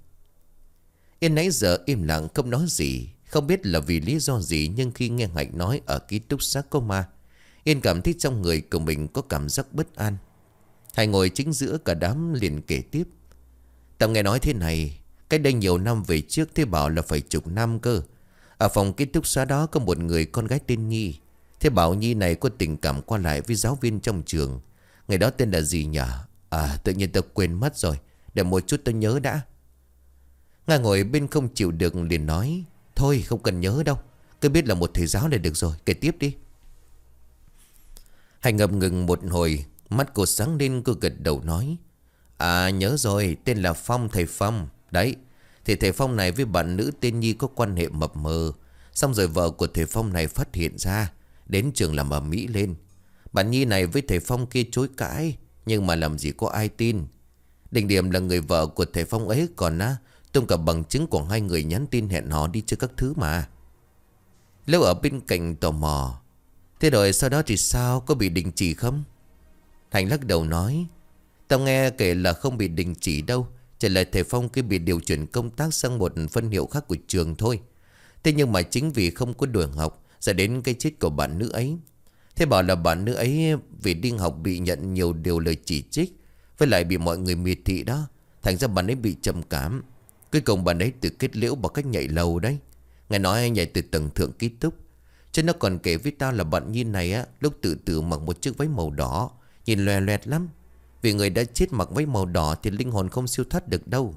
Speaker 1: Yên nãy giờ im lặng không nói gì. Không biết là vì lý do gì, nhưng khi nghe Hạnh nói ở ký túc xá có ma, Yên cảm thấy trong người của mình có cảm giác bất an. Hạnh ngồi chính giữa cả đám liền kể tiếp: tao nghe nói thế này, cách đây nhiều năm về trước, thế bảo là phải chục năm cơ. Ở phòng ký túc xá đó có một người con gái tên Nhi. Thế bảo Nhi này có tình cảm qua lại với giáo viên trong trường. Người đó tên là gì nhỉ? Tự nhiên tao quên mất rồi. Để một chút tao nhớ đã. Nga ngồi bên không chịu được liền nói: thôi không cần nhớ đâu, cứ biết là một thầy giáo là được rồi, kể tiếp đi. Hành ngập ngừng một hồi, mắt cô sáng lên, cô gật đầu nói: nhớ rồi, tên là Phong, thầy Phong. Đấy, thì thầy Phong này với bạn nữ tên Nhi có quan hệ mập mờ. Xong rồi vợ của thầy Phong này phát hiện ra, đến trường làm ầm ĩ lên. Bạn Nhi này với thầy Phong kia chối cãi, nhưng mà làm gì có ai tin. Đỉnh điểm là người vợ của thầy Phong ấy còn tung cả bằng chứng của hai người nhắn tin hẹn hò đi chơi các thứ mà. Lâu ở bên cạnh tò mò: thế rồi sau đó thì sao, có bị đình chỉ không? Thành lắc đầu nói: tao nghe kể là không bị đình chỉ đâu. Chỉ là thầy Phong kia bị điều chuyển công tác sang một phân hiệu khác của trường thôi. Thế nhưng mà chính vì không có đuổi học dẫn đến cái chết của bạn nữ ấy. Thế bảo là bạn nữ ấy vì đi học bị nhận nhiều điều lời chỉ trích, với lại bị mọi người miệt thị đó. Thành ra bạn ấy bị trầm cảm. Cuối cùng bạn ấy tự kết liễu bằng cách nhảy lầu đấy. Nghe nói nhảy từ tầng thượng ký túc. Chứ nó còn kể với tao là bạn Nhi này lúc tự tử mặc một chiếc váy màu đỏ, nhìn loè loẹt lắm. Vì người đã chết mặc váy màu đỏ thì linh hồn không siêu thoát được đâu.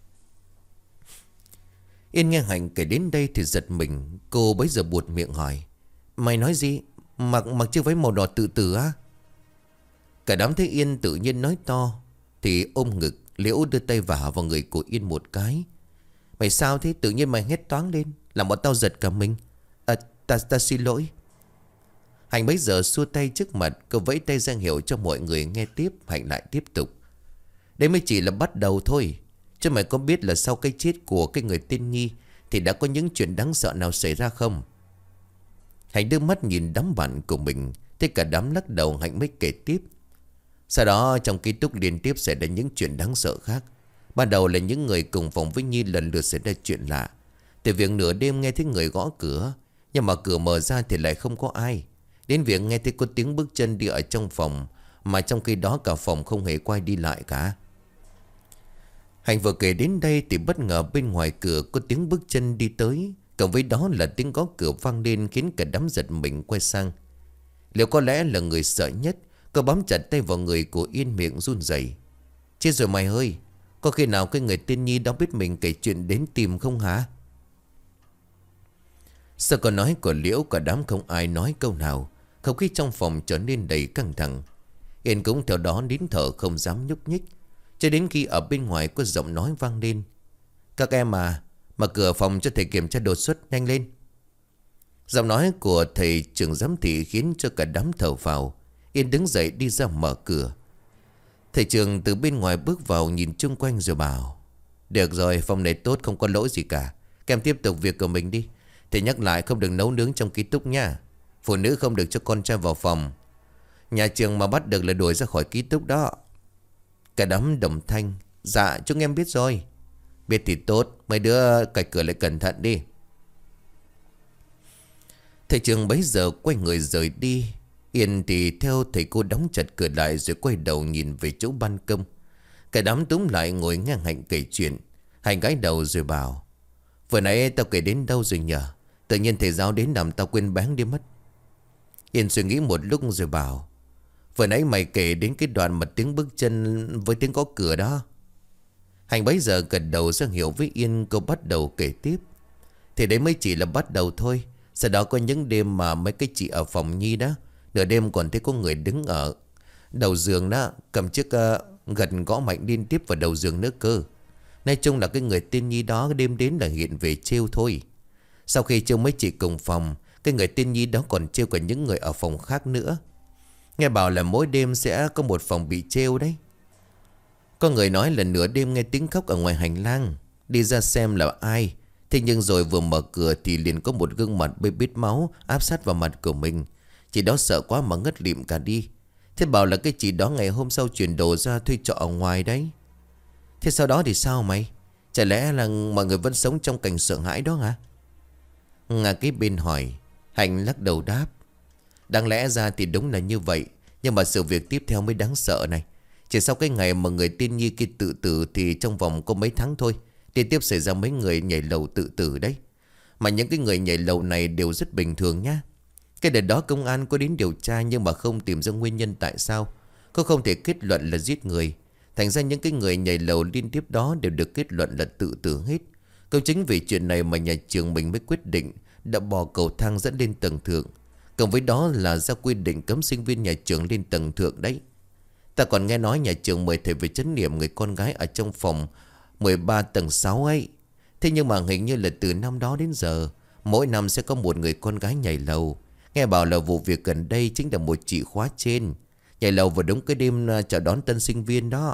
Speaker 1: Yên nghe Hạnh kể đến đây thì giật mình. Cô bấy giờ buột miệng hỏi: mày nói gì? Mặc chiếc váy màu đỏ tự tử á? Cả đám thấy Yên tự nhiên nói to thì ôm ngực. Liễu đưa tay vả vào người của Yên một cái. Mày sao thế? Tự nhiên mày hét toáng lên làm bọn tao giật cả mình. Ta xin lỗi. Hạnh bấy giờ xua tay trước mặt. Cậu vẫy tay ra hiệu cho mọi người nghe tiếp. Hạnh lại tiếp tục. Đây mới chỉ là bắt đầu thôi. Chứ mày có biết là sau cái chết của cái người tên Nhi thì đã có những chuyện đáng sợ nào xảy ra không? Hạnh đưa mắt nhìn đám bạn của mình. Thế cả đám lắc đầu. Hạnh mới kể tiếp. Sau đó trong ký túc liên tiếp xảy ra những chuyện đáng sợ khác. Ban đầu là những người cùng phòng với Nhi lần lượt xảy ra chuyện lạ. Từ việc nửa đêm nghe thấy người gõ cửa, nhưng mà cửa mở ra thì lại không có ai. Đến việc nghe thấy có tiếng bước chân đi ở trong phòng, mà trong khi đó cả phòng không hề quay đi lại cả. Hạnh vừa kể đến đây thì bất ngờ bên ngoài cửa có tiếng bước chân đi tới. Cộng với đó là tiếng gõ cửa vang lên khiến cả đám giật mình quay sang. Liệu có lẽ là người sợ nhất, cô bám chặt tay vào người của Yên, miệng run rẩy. Chết rồi mày ơi, có khi nào cái người tên Nhi đó biết mình kể chuyện đến tìm không hả? Sau câu nói của Liễu, cả đám không ai nói câu nào. Không khí trong phòng trở nên đầy căng thẳng. Yên cũng theo đó nín thở không dám nhúc nhích. Cho đến khi ở bên ngoài có giọng nói vang lên. Các em à, mở cửa phòng cho thầy kiểm tra đột xuất, nhanh lên. Giọng nói của thầy trưởng giám thị khiến cho cả đám thở phào. Yên đứng dậy đi ra mở cửa. Thầy trưởng từ bên ngoài bước vào nhìn chung quanh rồi bảo. Được rồi, phòng này tốt, không có lỗi gì cả. Các em tiếp tục việc của mình đi. Thầy nhắc lại không được nấu nướng trong ký túc nha. Phụ nữ không được cho con trai vào phòng. Nhà trường mà bắt được là đuổi ra khỏi ký túc đó. Cả đám đồng thanh. Dạ chúng em biết rồi. Biết thì tốt, mấy đứa cài cửa lại cẩn thận đi. Thầy trưởng bấy giờ quay người rời đi. Yên thì theo thầy cô đóng chặt cửa lại rồi quay đầu nhìn về chỗ ban công. Cả đám túm lại ngồi nghe Hạnh kể chuyện. Hạnh gãi đầu rồi bảo. Vừa nãy tao kể đến đâu rồi nhờ? Tự nhiên thầy giáo đến làm tao quên bén đi mất. Yên suy nghĩ một lúc rồi bảo. Vừa nãy mày kể đến cái đoạn mà tiếng bước chân với tiếng gõ cửa đó. Hạnh bấy giờ gật đầu ra hiệu với Yên. Cô bắt đầu kể tiếp. Thì đấy mới chỉ là bắt đầu thôi. Sau đó có những đêm mà mấy cái chị ở phòng Nhi đó, nửa đêm còn thấy có người đứng ở đầu giường đó, cầm chiếc gật gõ mạnh liên tiếp vào đầu giường nữa cơ. Nói chung là cái người tên Nhi đó đêm đến là hiện về trêu thôi. Sau khi trêu mấy chị cùng phòng, cái người tên Nhi đó còn trêu cả những người ở phòng khác nữa. Nghe bảo là mỗi đêm sẽ có một phòng bị trêu đấy. Có người nói là nửa đêm nghe tiếng khóc ở ngoài hành lang, đi ra xem là ai. Thế nhưng rồi vừa mở cửa thì liền có một gương mặt bê bết máu áp sát vào mặt của mình. Chị đó sợ quá mà ngất lịm cả đi. Thế bảo là cái chị đó ngày hôm sau chuyển đồ ra thuê trọ ở ngoài đấy. Thế sau đó thì sao mày? Chả lẽ là mọi người vẫn sống trong cảnh sợ hãi đó hả? Ngà cái bên hỏi. Hạnh lắc đầu đáp. Đáng lẽ ra thì đúng là như vậy. Nhưng mà sự việc tiếp theo mới đáng sợ này. Chỉ sau cái ngày mà người tên Nhi kia tự tử thì trong vòng có mấy tháng thôi, liên tiếp xảy ra mấy người nhảy lầu tự tử đấy. Mà những cái người nhảy lầu này đều rất bình thường nhá. Cái đợt đó công an có đến điều tra nhưng mà không tìm ra nguyên nhân tại sao. Cô không thể kết luận là giết người. Thành ra những cái người nhảy lầu liên tiếp đó đều được kết luận là tự tử hết. Cũng chính vì chuyện này mà nhà trường mình mới quyết định đã bò cầu thang dẫn lên tầng thượng. Cộng với đó là ra quy định cấm sinh viên nhà trường lên tầng thượng đấy. Ta còn nghe nói nhà trường mời thầy về trấn nghiệm người con gái ở trong phòng 13 tầng 6 ấy. Thế nhưng mà hình như là từ năm đó đến giờ mỗi năm sẽ có một người con gái nhảy lầu. Nghe bảo là vụ việc gần đây chính là một chị khóa trên nhảy lầu vào đúng cái đêm chào đón tân sinh viên đó.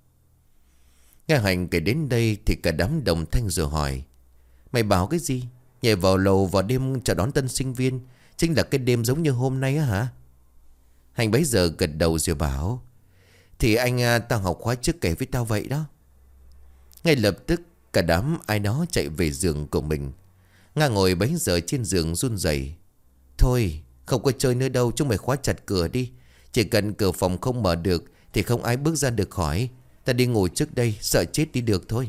Speaker 1: Nghe Hành kể đến đây thì cả đám đồng thanh rồi hỏi. Mày bảo cái gì? Nhảy vào lầu vào đêm chào đón tân sinh viên chính là cái đêm giống như hôm nay á hả? Hành bấy giờ gật đầu rồi bảo. Thì anh tao học khóa trước kể với tao vậy đó. Ngay lập tức cả đám ai đó chạy về giường của mình. Nga ngồi bấy giờ trên giường run rẩy. Thôi không có chơi nữa đâu, chúng mày khóa chặt cửa đi. Chỉ cần cửa phòng không mở được thì không ai bước ra được khỏi. Ta đi ngủ trước đây, sợ chết đi được thôi.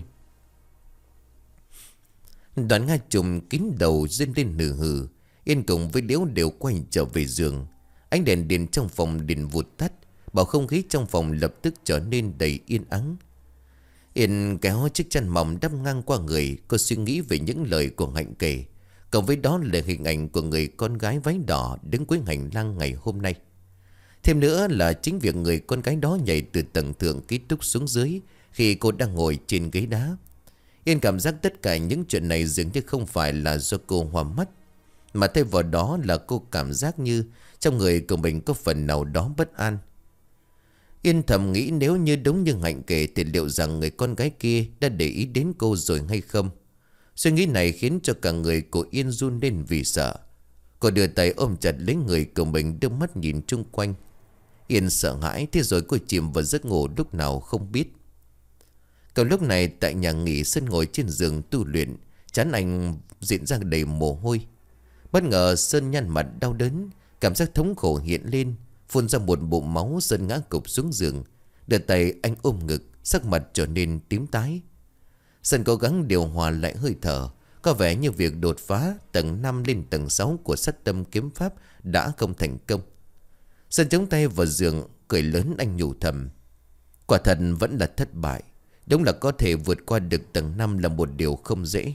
Speaker 1: Đoàn Nga trùm kín đầu rên lên nử hừ. Yên cùng với Liễu đều quay trở về giường. Ánh đèn điện trong phòng điện vụt tắt. Bầu không khí trong phòng lập tức trở nên đầy yên ắng. Yên kéo chiếc chăn mỏng đắp ngang qua người. Cô suy nghĩ về những lời của Hạnh kể. Cộng với đó là hình ảnh của người con gái váy đỏ đứng cuối hành lang ngày hôm nay. Thêm nữa là chính việc người con gái đó nhảy từ tầng thượng ký túc xuống dưới khi cô đang ngồi trên ghế đá. Yên cảm giác tất cả những chuyện này dường như không phải là do cô hoa mắt, mà thay vào đó là cô cảm giác như trong người của mình có phần nào đó bất an. Yên thầm nghĩ nếu như đúng như Hạnh kể thì liệu rằng người con gái kia đã để ý đến cô rồi hay không. Suy nghĩ này khiến cho cả người của Yên run lên vì sợ. Cô đưa tay ôm chặt lấy người của mình, đưa mắt nhìn chung quanh. Yên sợ hãi, thế rồi cô chìm vào giấc ngủ lúc nào không biết. Còn lúc này tại nhà nghỉ, Sơn ngồi trên giường tu luyện, trán anh diễn ra đầy mồ hôi. Bất ngờ Sơn nhăn mặt đau đớn, cảm giác thống khổ hiện lên, phun ra một bụng máu. Sơn ngã gục xuống giường, đưa tay anh ôm ngực, sắc mặt trở nên tím tái. Sơn cố gắng điều hòa lại hơi thở. Có vẻ như việc đột phá tầng 5 lên tầng 6 của Sát Tâm Kiếm Pháp đã không thành công. Sơn chống tay vào giường, cười lớn, anh nhủ thầm: quả thật vẫn là thất bại. Đúng là có thể vượt qua được tầng 5 là một điều không dễ.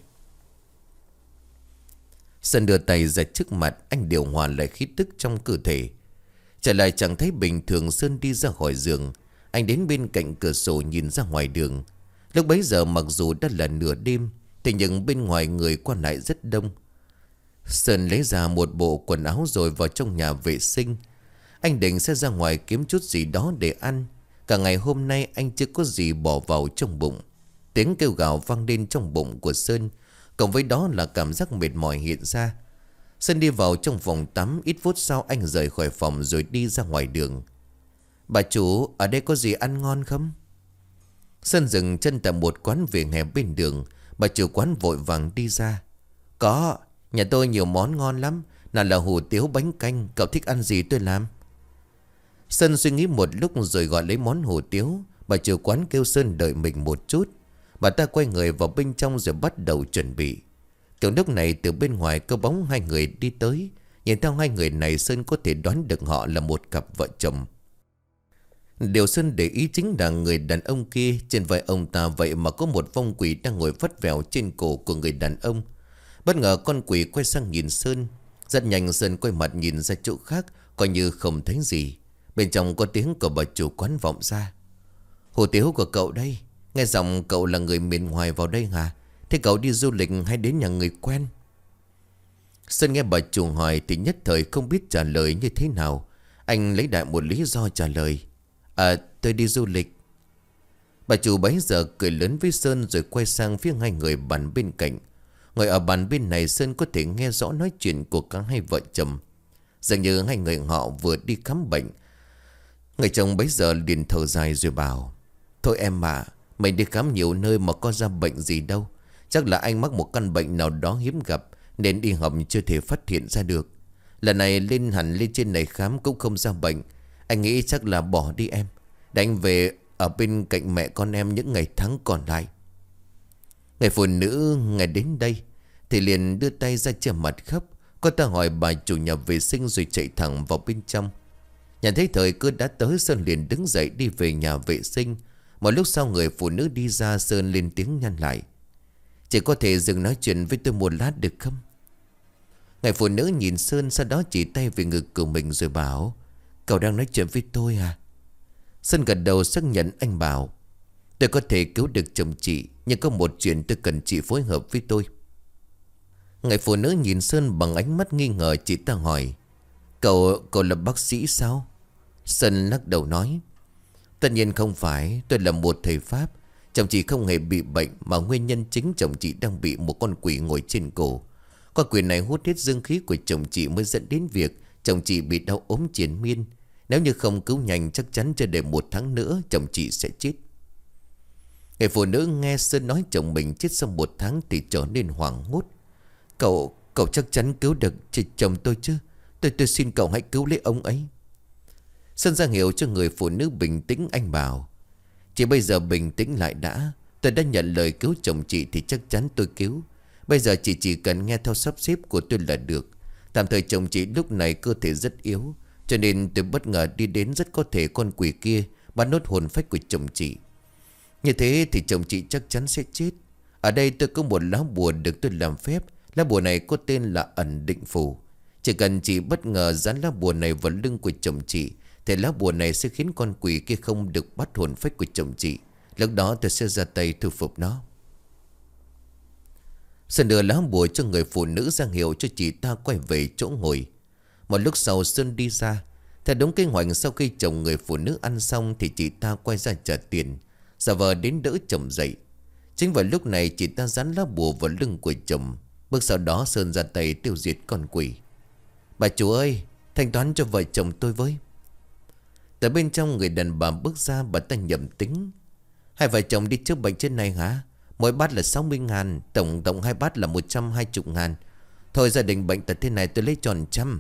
Speaker 1: Sơn đưa tay ra trước mặt, anh điều hòa lại khí tức trong cơ thể. Trở lại chẳng thấy bình thường, Sơn đi ra khỏi giường. Anh đến bên cạnh cửa sổ nhìn ra ngoài đường. Lúc bấy giờ mặc dù đã là nửa đêm, thế nhưng bên ngoài người qua lại rất đông. Sơn lấy ra một bộ quần áo rồi vào trong nhà vệ sinh. Anh định sẽ ra ngoài kiếm chút gì đó để ăn. Cả ngày hôm nay anh chưa có gì bỏ vào trong bụng. Tiếng kêu gào vang lên trong bụng của Sơn, cộng với đó là cảm giác mệt mỏi hiện ra. Sơn đi vào trong phòng tắm, ít phút sau anh rời khỏi phòng rồi đi ra ngoài đường. Bà chủ, ở đây có gì ăn ngon không? Sơn dừng chân tại một quán vỉa hè bên đường. Bà chủ quán vội vàng đi ra. Có, nhà tôi nhiều món ngon lắm. Nào là hủ tiếu, bánh canh, cậu thích ăn gì tôi làm. Sơn suy nghĩ một lúc rồi gọi lấy món hủ tiếu. Bà chủ quán kêu Sơn đợi mình một chút. Bà ta quay người vào bên trong rồi bắt đầu chuẩn bị. Kiểu lúc này từ bên ngoài có bóng hai người đi tới. Nhìn theo hai người này, Sơn có thể đoán được họ là một cặp vợ chồng. Điều Sơn để ý chính là người đàn ông kia. Trên vai ông ta vậy mà có một vong quỷ đang ngồi vắt vẻo trên cổ của người đàn ông. Bất ngờ con quỷ quay sang nhìn Sơn. Rất nhanh Sơn quay mặt nhìn ra chỗ khác, coi như không thấy gì. Bên trong có tiếng của bà chủ quán vọng ra: hủ tiếu của cậu đây. Nghe giọng cậu là người miền ngoài vào đây hả? Thế cậu đi du lịch hay đến nhà người quen? Sơn nghe bà chủ hỏi thì nhất thời không biết trả lời như thế nào. Anh lấy đại một lý do trả lời: tôi đi du lịch. Bà chủ bấy giờ cười lớn với Sơn rồi quay sang phía hai người bàn bên cạnh. Ngồi ở bàn bên này, Sơn có thể nghe rõ nói chuyện của cả hai vợ chồng. Dường như hai người họ vừa đi khám bệnh. Người chồng bấy giờ liền thở dài rồi bảo: thôi em ạ, mình đi khám nhiều nơi mà có ra bệnh gì đâu. Chắc là anh mắc một căn bệnh nào đó hiếm gặp, nên đi học chưa thể phát hiện ra được. Lần này lên trên này khám cũng không ra bệnh. Anh nghĩ chắc là bỏ đi em, để anh về ở bên cạnh mẹ con em những ngày tháng còn lại. Người phụ nữ nghe đến đây thì liền đưa tay ra che mặt khóc. Cô ta hỏi bà chủ nhà vệ sinh rồi chạy thẳng vào bên trong. Nhận thấy thời cơ đã tới, Sơn liền đứng dậy đi về nhà vệ sinh. Một lúc sau người phụ nữ đi ra, Sơn lên tiếng nhăn lại: chỉ có thể dừng nói chuyện với tôi một lát được không? Người phụ nữ nhìn Sơn, sau đó chỉ tay về ngực của mình rồi bảo: cậu đang nói chuyện với tôi à? Sơn gật đầu xác nhận. Anh bảo: tôi có thể cứu được chồng chị, nhưng có một chuyện tôi cần chị phối hợp với tôi. Người phụ nữ nhìn Sơn bằng ánh mắt nghi ngờ. Chị ta hỏi: Cậu là bác sĩ sao? Sơn lắc đầu nói: tất nhiên không phải, tôi là một thầy Pháp. Chồng chị không hề bị bệnh, mà nguyên nhân chính chồng chị đang bị một con quỷ ngồi trên cổ. Con quỷ này hút hết dương khí của chồng chị mới dẫn đến việc chồng chị bị đau ốm triền miên. Nếu như không cứu nhanh, chắc chắn chưa đầy 1 tháng nữa chồng chị sẽ chết. Người phụ nữ nghe Sơn nói chồng mình chết sau 1 tháng thì trở nên hoảng hốt. Cậu chắc chắn cứu được chồng tôi chứ? Tôi xin cậu hãy cứu lấy ông ấy. Sơn ra hiệu cho người phụ nữ bình tĩnh. Anh bảo: chị bây giờ bình tĩnh lại đã. Tôi đã nhận lời cứu chồng chị thì chắc chắn tôi cứu. Bây giờ chị chỉ cần nghe theo sắp xếp của tôi là được. Tạm thời chồng chị lúc này cơ thể rất yếu, cho nên tôi bất ngờ đi đến, rất có thể con quỷ kia bắn nốt hồn phách của chồng chị. Như thế thì chồng chị chắc chắn sẽ chết. Ở đây tôi có một lá bùa được tôi làm phép. Lá bùa này có tên là ẩn định phù. Chỉ cần chị bất ngờ dán lá bùa này vào lưng của chồng chị thì lá bùa này sẽ khiến con quỷ kia không được bắt hồn phách của chồng chị. Lúc đó tôi sẽ ra tay thu phục nó. Sơn đưa lá bùa cho người phụ nữ ra hiệu cho chị ta quay về chỗ ngồi. Một lúc sau Sơn đi ra. Theo đúng kế hoạch, sau khi chồng người phụ nữ ăn xong thì chị ta quay ra trả tiền, giả vờ đến đỡ chồng dậy. Chính vào lúc này chị ta dán lá bùa vào lưng của chồng. Bước sau đó Sơn ra tay tiêu diệt con quỷ. Bà chủ ơi, thanh toán cho vợ chồng tôi với. Từ bên trong người đàn bà bước ra, bà ta nhầm tính. Hai vợ chồng đi chữa bệnh trên này hả? Mỗi bát là 60.000, tổng hai bát là 120.000. Thôi gia đình bệnh tật thế này tôi lấy tròn 100.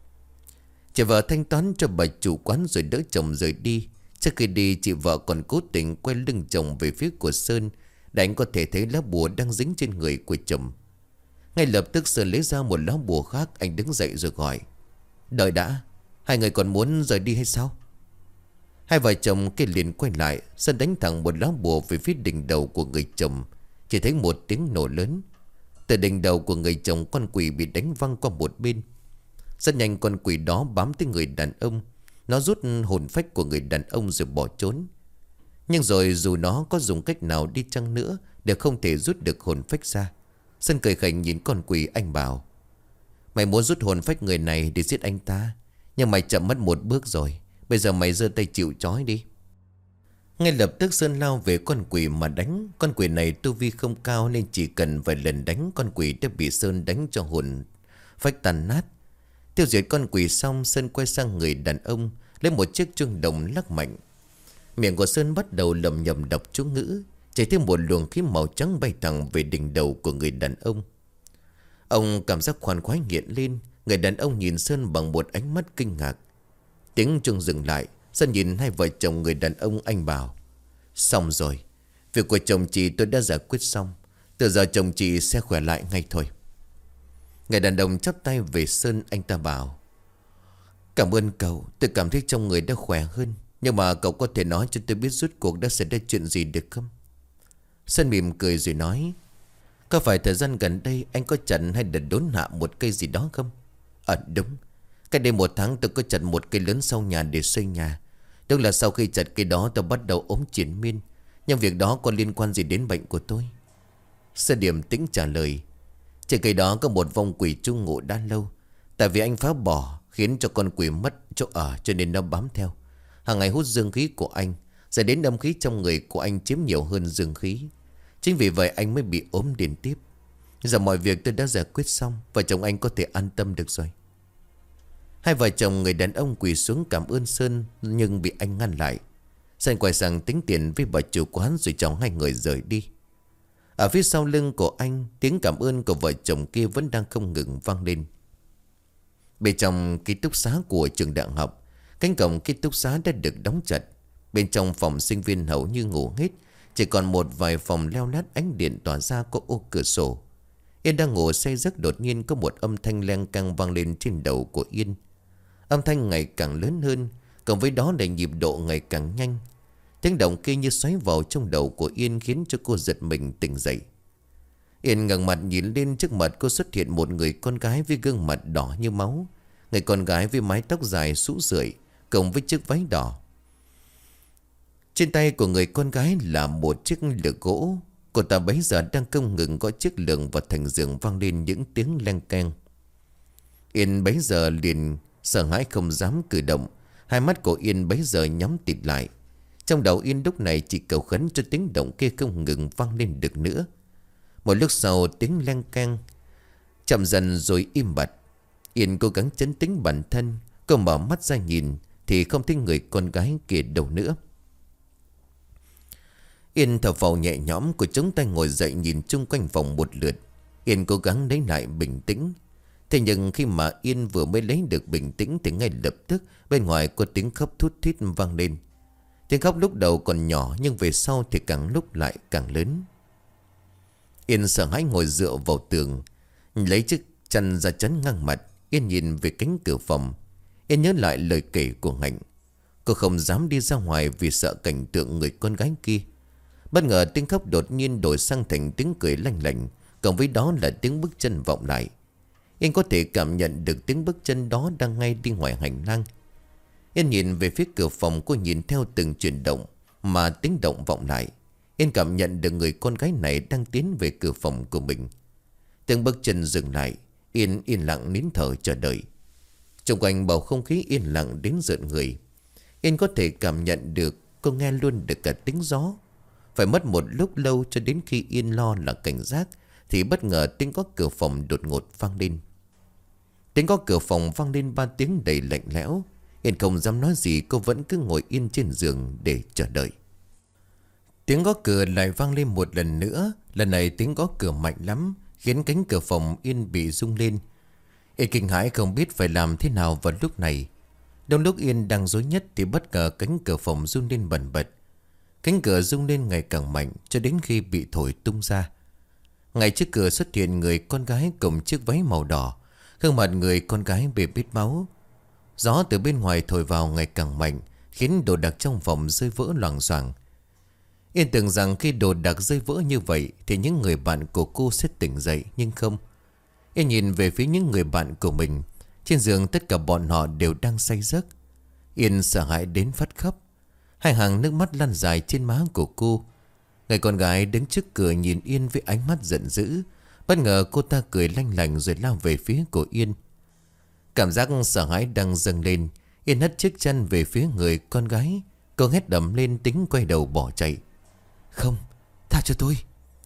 Speaker 1: Chị vợ thanh toán cho bà chủ quán rồi đỡ chồng rời đi. Trước khi đi, chị vợ còn cố tình quay lưng chồng về phía của Sơn, để anh có thể thấy lá bùa đang dính trên người của chồng. Ngay lập tức Sơn lấy ra một lá bùa khác. Anh đứng dậy rồi gọi: đợi đã, hai người còn muốn rời đi hay sao? Hai vợ chồng kia liền quay lại. Sơn đánh thẳng một lá bùa về phía đỉnh đầu của người chồng. Chỉ thấy một tiếng nổ lớn. Từ đỉnh đầu của người chồng, con quỷ bị đánh văng qua một bên. Rất nhanh con quỷ đó bám tới người đàn ông. Nó rút hồn phách của người đàn ông rồi bỏ trốn. Nhưng rồi dù nó có dùng cách nào đi chăng nữa, đều không thể rút được hồn phách ra. Sơn cười khẩy nhìn con quỷ, anh bảo: mày muốn rút hồn phách người này để giết anh ta, nhưng mày chậm mất một bước rồi. Bây giờ mày giơ tay chịu trói đi. Ngay lập tức Sơn lao về con quỷ mà đánh. Con quỷ này tu vi không cao, nên chỉ cần vài lần đánh, con quỷ đã bị Sơn đánh cho hồn phách tan nát. Tiêu diệt con quỷ xong, Sơn quay sang người đàn ông, lấy một chiếc chuông đồng lắc mạnh. Miệng của Sơn bắt đầu lẩm nhẩm đọc chú ngữ. Chảy thêm một luồng khí màu trắng bay thẳng về đỉnh đầu của người đàn ông. Ông cảm giác khoan khoái nghiện lên. Người đàn ông nhìn Sơn bằng một ánh mắt kinh ngạc. Tiếng chuông dừng lại. Sơn nhìn hai vợ chồng người đàn ông, anh bảo: xong rồi, việc của chồng chị tôi đã giải quyết xong. Từ giờ chồng chị sẽ khỏe lại ngay thôi. Người đàn ông chắp tay về Sơn, anh ta bảo: cảm ơn cậu, tôi cảm thấy trong người đã khỏe hơn. Nhưng mà cậu có thể nói cho tôi biết rốt cuộc đã xảy ra chuyện gì được không? Sơn mỉm cười rồi nói: có phải thời gian gần đây anh có chặt hay là đốn hạ một cây gì đó không? Đúng. Cách đây 1 tháng tôi có chặt một cây lớn sau nhà để xây nhà. Tức là sau khi chặt cây đó tôi bắt đầu ốm triền miên. Nhưng việc đó có liên quan gì đến bệnh của tôi? Sơn điềm tĩnh trả lời: trên cây đó có một vong quỷ trú ngụ đã lâu. Tại vì anh phá bỏ khiến cho con quỷ mất chỗ ở, cho nên nó bám theo, hàng ngày hút dương khí của anh, dẫn đến âm khí trong người của anh chiếm nhiều hơn dương khí. Chính vì vậy anh mới bị ốm liên tiếp. Giờ mọi việc tôi đã giải quyết xong, vợ chồng anh có thể an tâm được rồi. Hai vợ chồng người đàn ông quỳ xuống cảm ơn Sơn, nhưng bị anh ngăn lại. Sơn quay sang tính tiền với bà chủ quán rồi chào hai người rời đi. Ở phía sau lưng của anh, tiếng cảm ơn của vợ chồng kia vẫn đang không ngừng vang lên. Bên trong ký túc xá của trường đại học, cánh cổng ký túc xá đã được đóng chặt. Bên trong phòng sinh viên hầu như ngủ hết, chỉ còn một vài phòng leo lét ánh điện tỏa ra có ô cửa sổ. Yên đang ngủ say giấc, đột nhiên có một âm thanh leng cang vang lên trên đầu của Yên. Âm thanh ngày càng lớn hơn, cộng với đó là nhịp độ ngày càng nhanh. Tiếng động kia như xoáy vào trong đầu của Yên, khiến cho cô giật mình tỉnh dậy. Yên ngẩng mặt nhìn lên, trước mặt cô xuất hiện một người con gái với gương mặt đỏ như máu. Người con gái với mái tóc dài xũ rượi, cộng với chiếc váy đỏ. Trên tay của người con gái là một chiếc lược gỗ. Cô ta bấy giờ đang không ngừng gõ chiếc lược vào thành giường, vang lên những tiếng leng keng. Yên bấy giờ liền sợ hãi không dám cử động. Hai mắt của Yên bấy giờ nhắm tịt lại. Trong đầu Yên lúc này chỉ cầu khấn cho tiếng động kia không ngừng vang lên được nữa. Một lúc sau tiếng leng keng chậm dần rồi im bặt. Yên cố gắng trấn tĩnh bản thân. Cô mở mắt ra nhìn thì không thấy người con gái kia đâu nữa. Yên thở phào nhẹ nhõm, cô chống tay ngồi dậy nhìn chung quanh phòng một lượt. Yên cố gắng lấy lại bình tĩnh. Thế nhưng khi mà Yên vừa mới lấy được bình tĩnh thì ngay lập tức bên ngoài có tiếng khóc thút thít vang lên. Tiếng khóc lúc đầu còn nhỏ, nhưng về sau thì càng lúc lại càng lớn. Yên sợ hãi ngồi dựa vào tường, lấy chiếc chăn ra chắn ngang mặt. Yên nhìn về cánh cửa phòng. Yên nhớ lại lời kể của Hạnh. Cô không dám đi ra ngoài vì sợ cảnh tượng người con gái kia. Bất ngờ tiếng khóc đột nhiên đổi sang thành tiếng cười lanh lảnh, cộng với đó là tiếng bước chân vọng lại. Yên có thể cảm nhận được tiếng bước chân đó đang ngay đi ngoài hành lang. Yên nhìn về phía cửa phòng, cô nhìn theo từng chuyển động mà tiếng động vọng lại. Yên cảm nhận được người con gái này đang tiến về cửa phòng của mình. Từng bước chân dừng lại. Yên yên lặng nín thở chờ đợi. Xung quanh bầu không khí yên lặng đến rợn người. Yên có thể cảm nhận được, cô nghe luôn được cả tiếng gió. Phải mất một lúc lâu cho đến khi Yên lo là cảnh giác thì bất ngờ tiếng gõ cửa phòng đột ngột vang lên. Tiếng gõ cửa phòng vang lên 3 tiếng đầy lạnh lẽo. Yên không dám nói gì, cô vẫn cứ ngồi yên trên giường để chờ đợi. Tiếng gõ cửa lại vang lên một lần nữa. Lần này tiếng gõ cửa mạnh lắm, khiến cánh cửa phòng Yên bị rung lên. Yên kinh hãi không biết phải làm thế nào vào lúc này. Trong lúc Yên đang rối nhất thì bất ngờ cánh cửa phòng rung lên bần bật. Cánh cửa rung lên ngày càng mạnh cho đến khi bị thổi tung ra. Ngay trước cửa xuất hiện người con gái cùng chiếc váy màu đỏ. Gương mặt người con gái bị bít máu. Gió từ bên ngoài thổi vào ngày càng mạnh, khiến đồ đạc trong phòng rơi vỡ loảng xoảng. Yên tưởng rằng khi đồ đạc rơi vỡ như vậy thì những người bạn của cô sẽ tỉnh dậy, nhưng không. Yên nhìn về phía những người bạn của mình. Trên giường tất cả bọn họ đều đang say giấc. Yên sợ hãi đến phát khóc. Hai hàng nước mắt lăn dài trên má của cô. Người con gái đứng trước cửa nhìn Yên với ánh mắt giận dữ. Bất ngờ cô ta cười lanh lành rồi lao về phía của Yên. Cảm giác sợ hãi đang dâng lên. Yên hất chiếc chân về phía người con gái. Cô hét đầm lên tính quay đầu bỏ chạy. Không, tha cho tôi.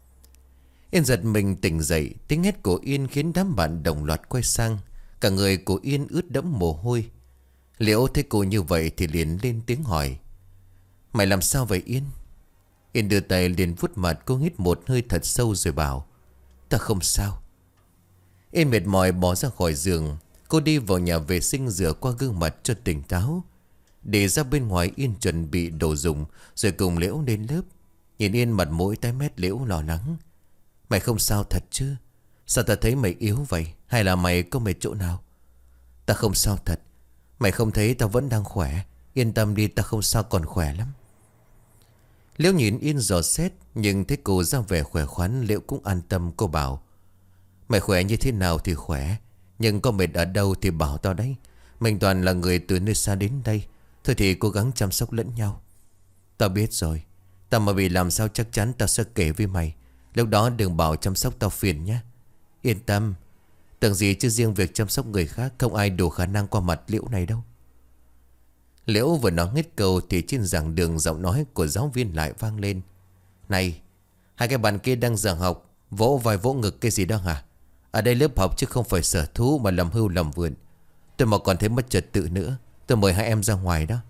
Speaker 1: Yên giật mình tỉnh dậy. Tiếng hét của Yên khiến đám bạn đồng loạt quay sang. Cả người của Yên ướt đẫm mồ hôi. Liễu thấy cô như vậy thì liền lên tiếng hỏi. Mày làm sao vậy Yên? Yên đưa tay liền vuốt mặt cô, hít một hơi thật sâu rồi bảo. Ta không sao. Yên mệt mỏi bỏ ra khỏi giường. Cô đi vào nhà vệ sinh rửa qua gương mặt cho tỉnh táo. Để ra bên ngoài Yên chuẩn bị đồ dùng rồi cùng Liễu lên lớp. Nhìn Yên mặt mũi tái mét, Liễu lo lắng. Mày không sao thật chứ? Sao ta thấy mày yếu vậy? Hay là mày có mệt chỗ nào? Ta không sao thật. Mày không thấy tao vẫn đang khỏe. Yên tâm đi, ta không sao, còn khỏe lắm. Liễu nhìn Yên dò xét, nhưng thấy cô ra vẻ khỏe khoắn, Liễu cũng an tâm. Cô bảo. Mày khỏe như thế nào thì khỏe, nhưng có mệt ở đâu thì bảo tao đấy. Mình toàn là người từ nơi xa đến đây. Thôi thì cố gắng chăm sóc lẫn nhau. Tao biết rồi. Tao mà bị làm sao chắc chắn tao sẽ kể với mày. Lúc đó đừng bảo chăm sóc tao phiền nhé. Yên tâm. Tưởng gì chứ riêng việc chăm sóc người khác không ai đủ khả năng qua mặt Liễu này đâu. Liễu vừa nói hết câu thì trên giảng đường giọng nói của giáo viên lại vang lên. Này, hai cái bạn kia đang giảng học, vỗ vai vỗ ngực cái gì đó hả? Ở đây lớp học chứ không phải sở thú mà làm hưu làm vườn. Tôi mà còn thấy mất trật tự nữa, tôi mời hai em ra ngoài đó.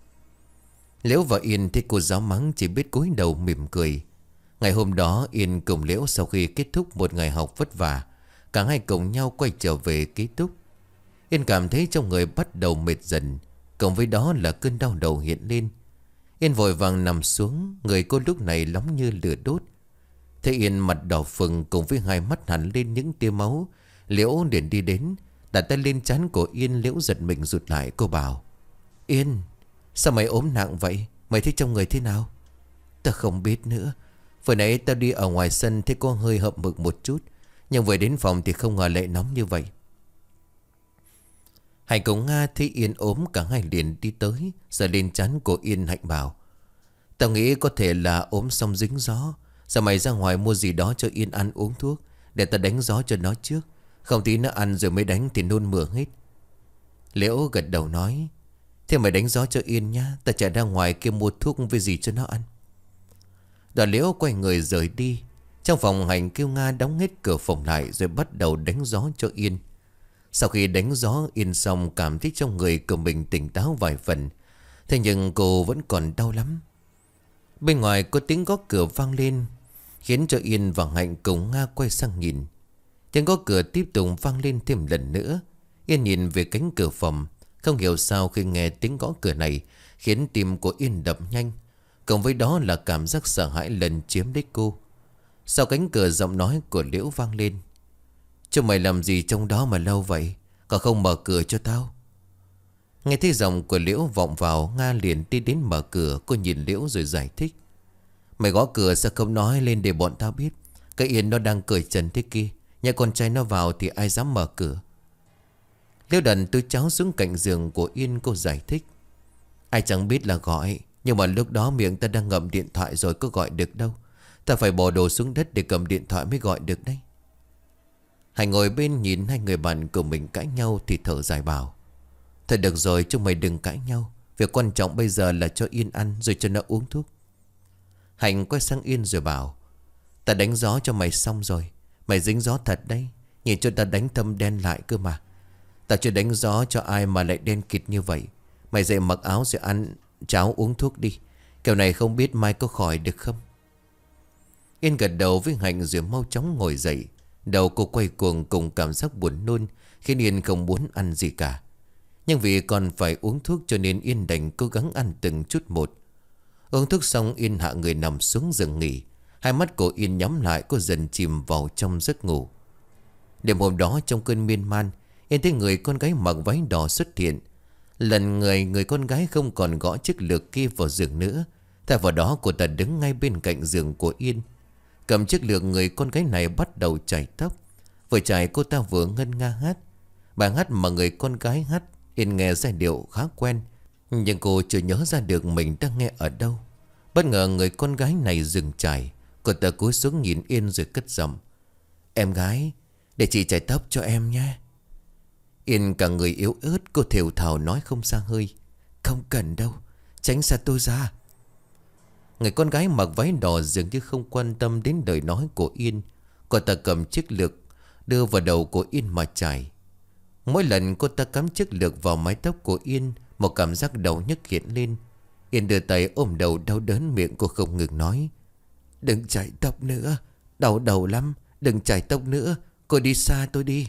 Speaker 1: Liễu và Yên thấy cô giáo mắng chỉ biết cúi đầu mỉm cười. Ngày hôm đó Yên cùng Liễu sau khi kết thúc một ngày học vất vả, cả hai cùng nhau quay trở về ký túc. Yên cảm thấy trong người bắt đầu mệt dần, cộng với đó là cơn đau đầu hiện lên. Yên vội vàng nằm xuống, người cô lúc này nóng như lửa đốt. Thấy Yên mặt đỏ phừng cùng với hai mắt hằn lên những tia máu, Liễu liền đi đến, đặt tay lên trán của Yên. Liễu giật mình rụt lại, cô bảo. Yên, sao mày ốm nặng vậy? Mày thấy trong người thế nào? Ta không biết nữa. Vừa nãy tao đi ở ngoài sân thấy có hơi hậm hực một chút, nhưng vừa đến phòng thì không ngờ lại nóng như vậy. Hải cùng Nga thấy Yên ốm, cả hai liền đi tới, giờ lên trán của Yên. Hạnh bảo. Tao nghĩ có thể là ốm xong dính gió. Sao mày ra ngoài mua gì đó cho Yên ăn uống thuốc, để ta đánh gió cho nó trước. Không tí nó ăn rồi mới đánh thì nôn mửa hết. Liễu gật đầu nói. Thế mày đánh gió cho Yên nhá, ta chạy ra ngoài kia mua thuốc với gì cho nó ăn. Đoàn Liễu quay người rời đi. Trong phòng Hành kêu Nga đóng hết cửa phòng lại rồi bắt đầu đánh gió cho Yên. Sau khi đánh gió Yên xong cảm thấy trong người của mình tỉnh táo vài phần. Thế nhưng cô vẫn còn đau lắm. Bên ngoài có tiếng gõ cửa vang lên, khiến cho Yên và Hạnh cùng Nga quay sang nhìn. Tiếng gõ cửa tiếp tục vang lên thêm lần nữa. Yên nhìn về cánh cửa phòng. Không hiểu sao khi nghe tiếng gõ cửa này khiến tim của Yên đập nhanh, cộng với đó là cảm giác sợ hãi lần chiếm lấy cô. Sau cánh cửa giọng nói của Liễu vang lên. Chúng mày làm gì trong đó mà lâu vậy? Còn không mở cửa cho tao? Nghe thấy giọng của Liễu vọng vào, Nga liền đi đến mở cửa. Cô nhìn Liễu rồi giải thích. Mày gõ cửa sao không nói lên để bọn tao biết? Cái Yên nó đang cởi trần thế kia, nhà con trai nó vào thì ai dám mở cửa? Liễu đặt túi cháo xuống cạnh giường của Yên, cô giải thích. Ai chẳng biết là gọi. Nhưng mà lúc đó miệng ta đang ngậm điện thoại rồi, có gọi được đâu. Ta phải bỏ đồ xuống đất để cầm điện thoại mới gọi được đấy. Hạnh ngồi bên nhìn hai người bạn của mình cãi nhau thì thở dài bảo: Thôi được rồi, chúng mày đừng cãi nhau. Việc quan trọng bây giờ là cho Yên ăn rồi cho nó uống thuốc. Hạnh quay sang Yên rồi bảo: Ta đánh gió cho mày xong rồi. Mày dính gió thật đấy. Nhìn cho ta đánh thâm đen lại cơ mà. Ta chưa đánh gió cho ai mà lại đen kịt như vậy. Mày dậy mặc áo rồi ăn cháo uống thuốc đi. Kiểu này không biết mai có khỏi được không. Yên gật đầu với Hạnh rồi mau chóng ngồi dậy. Đầu cô quay cuồng cùng cảm giác buồn nôn, khiến Yên không muốn ăn gì cả. Nhưng vì còn phải uống thuốc cho nên Yên đành cố gắng ăn từng chút một. Uống thuốc xong Yên hạ người nằm xuống giường nghỉ. Hai mắt của Yên nhắm lại, cô dần chìm vào trong giấc ngủ. Đêm hôm đó trong cơn miên man, Yên thấy người con gái mặc váy đỏ xuất hiện. Lần người con gái không còn gõ chiếc lược kia vào giường nữa. Thay vào đó cô ta đứng ngay bên cạnh giường của Yên. Cầm chiếc lược, người con gái này bắt đầu chải tóc. Vừa chải cô ta vừa ngân nga hát. Bài hát mà người con gái hát Yên nghe giai điệu khá quen, nhưng cô chưa nhớ ra được mình đang nghe ở đâu. Bất ngờ người con gái này dừng chải. Cô ta cúi xuống nhìn Yên rồi cất giọng: Em gái, để chị chải tóc cho em nhé. Yên cả người yếu ớt, cô thều thào nói không ra hơi: Không cần đâu, tránh xa tôi ra. Người con gái mặc váy đỏ dường như không quan tâm đến lời nói của Yên. Cô ta cầm chiếc lược đưa vào đầu của Yên mà chải. Mỗi lần cô ta cắm chiếc lược vào mái tóc của Yên, một cảm giác đau nhức hiện lên. Yên đưa tay ôm đầu đau đớn, miệng cô không ngừng nói: Đừng chải tóc nữa, đau đầu lắm. Đừng chải tóc nữa, cô đi xa tôi đi.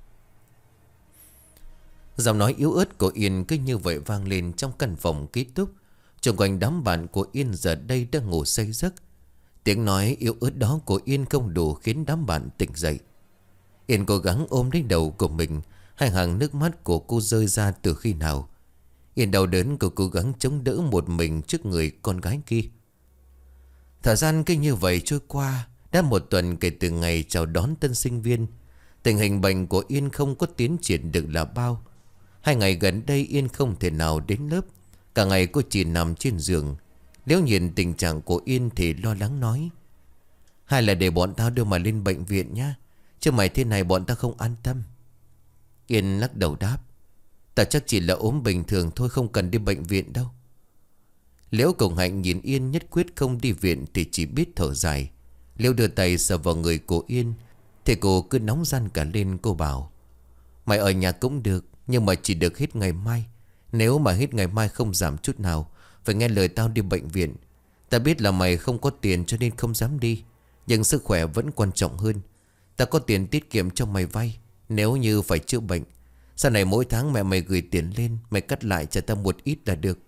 Speaker 1: Giọng nói yếu ớt của Yên cứ như vậy vang lên trong căn phòng ký túc. Xung quanh đám bạn của Yên giờ đây đang ngủ say giấc. Tiếng nói yếu ớt đó của Yên không đủ khiến đám bạn tỉnh dậy. Yên cố gắng ôm lấy đầu của mình. Hai hàng nước mắt của cô rơi ra từ khi nào. Yên đau đớn, cô cố gắng chống đỡ một mình trước người con gái kia. Thời gian cứ như vậy trôi qua. Đã một tuần kể từ ngày chào đón tân sinh viên. Tình hình bệnh của Yên không có tiến triển được là bao. 2 ngày gần đây Yên không thể nào đến lớp. Cả ngày cô chỉ nằm trên giường. Nếu nhìn tình trạng của Yên thì lo lắng nói: Hay là để bọn tao đưa mày lên bệnh viện nhá, chứ mày thế này bọn tao không an tâm. Yên lắc đầu đáp: Tao chắc chỉ là ốm bình thường thôi, không cần đi bệnh viện đâu. Liễu cùng Hạnh nhìn Yên nhất quyết không đi viện thì chỉ biết thở dài. Liễu đưa tay sờ vào người của Yên thì cô cứ nóng ran cả lên. Cô bảo: Mày ở nhà cũng được, nhưng mà chỉ được hết ngày mai. Nếu mà hết ngày mai không giảm chút nào, phải nghe lời tao đi bệnh viện. Ta biết là mày không có tiền cho nên không dám đi, nhưng sức khỏe vẫn quan trọng hơn. Ta có tiền tiết kiệm cho mày vay. Nếu như phải chữa bệnh, sau này mỗi tháng mẹ mày gửi tiền lên, mày cắt lại cho ta một ít là được.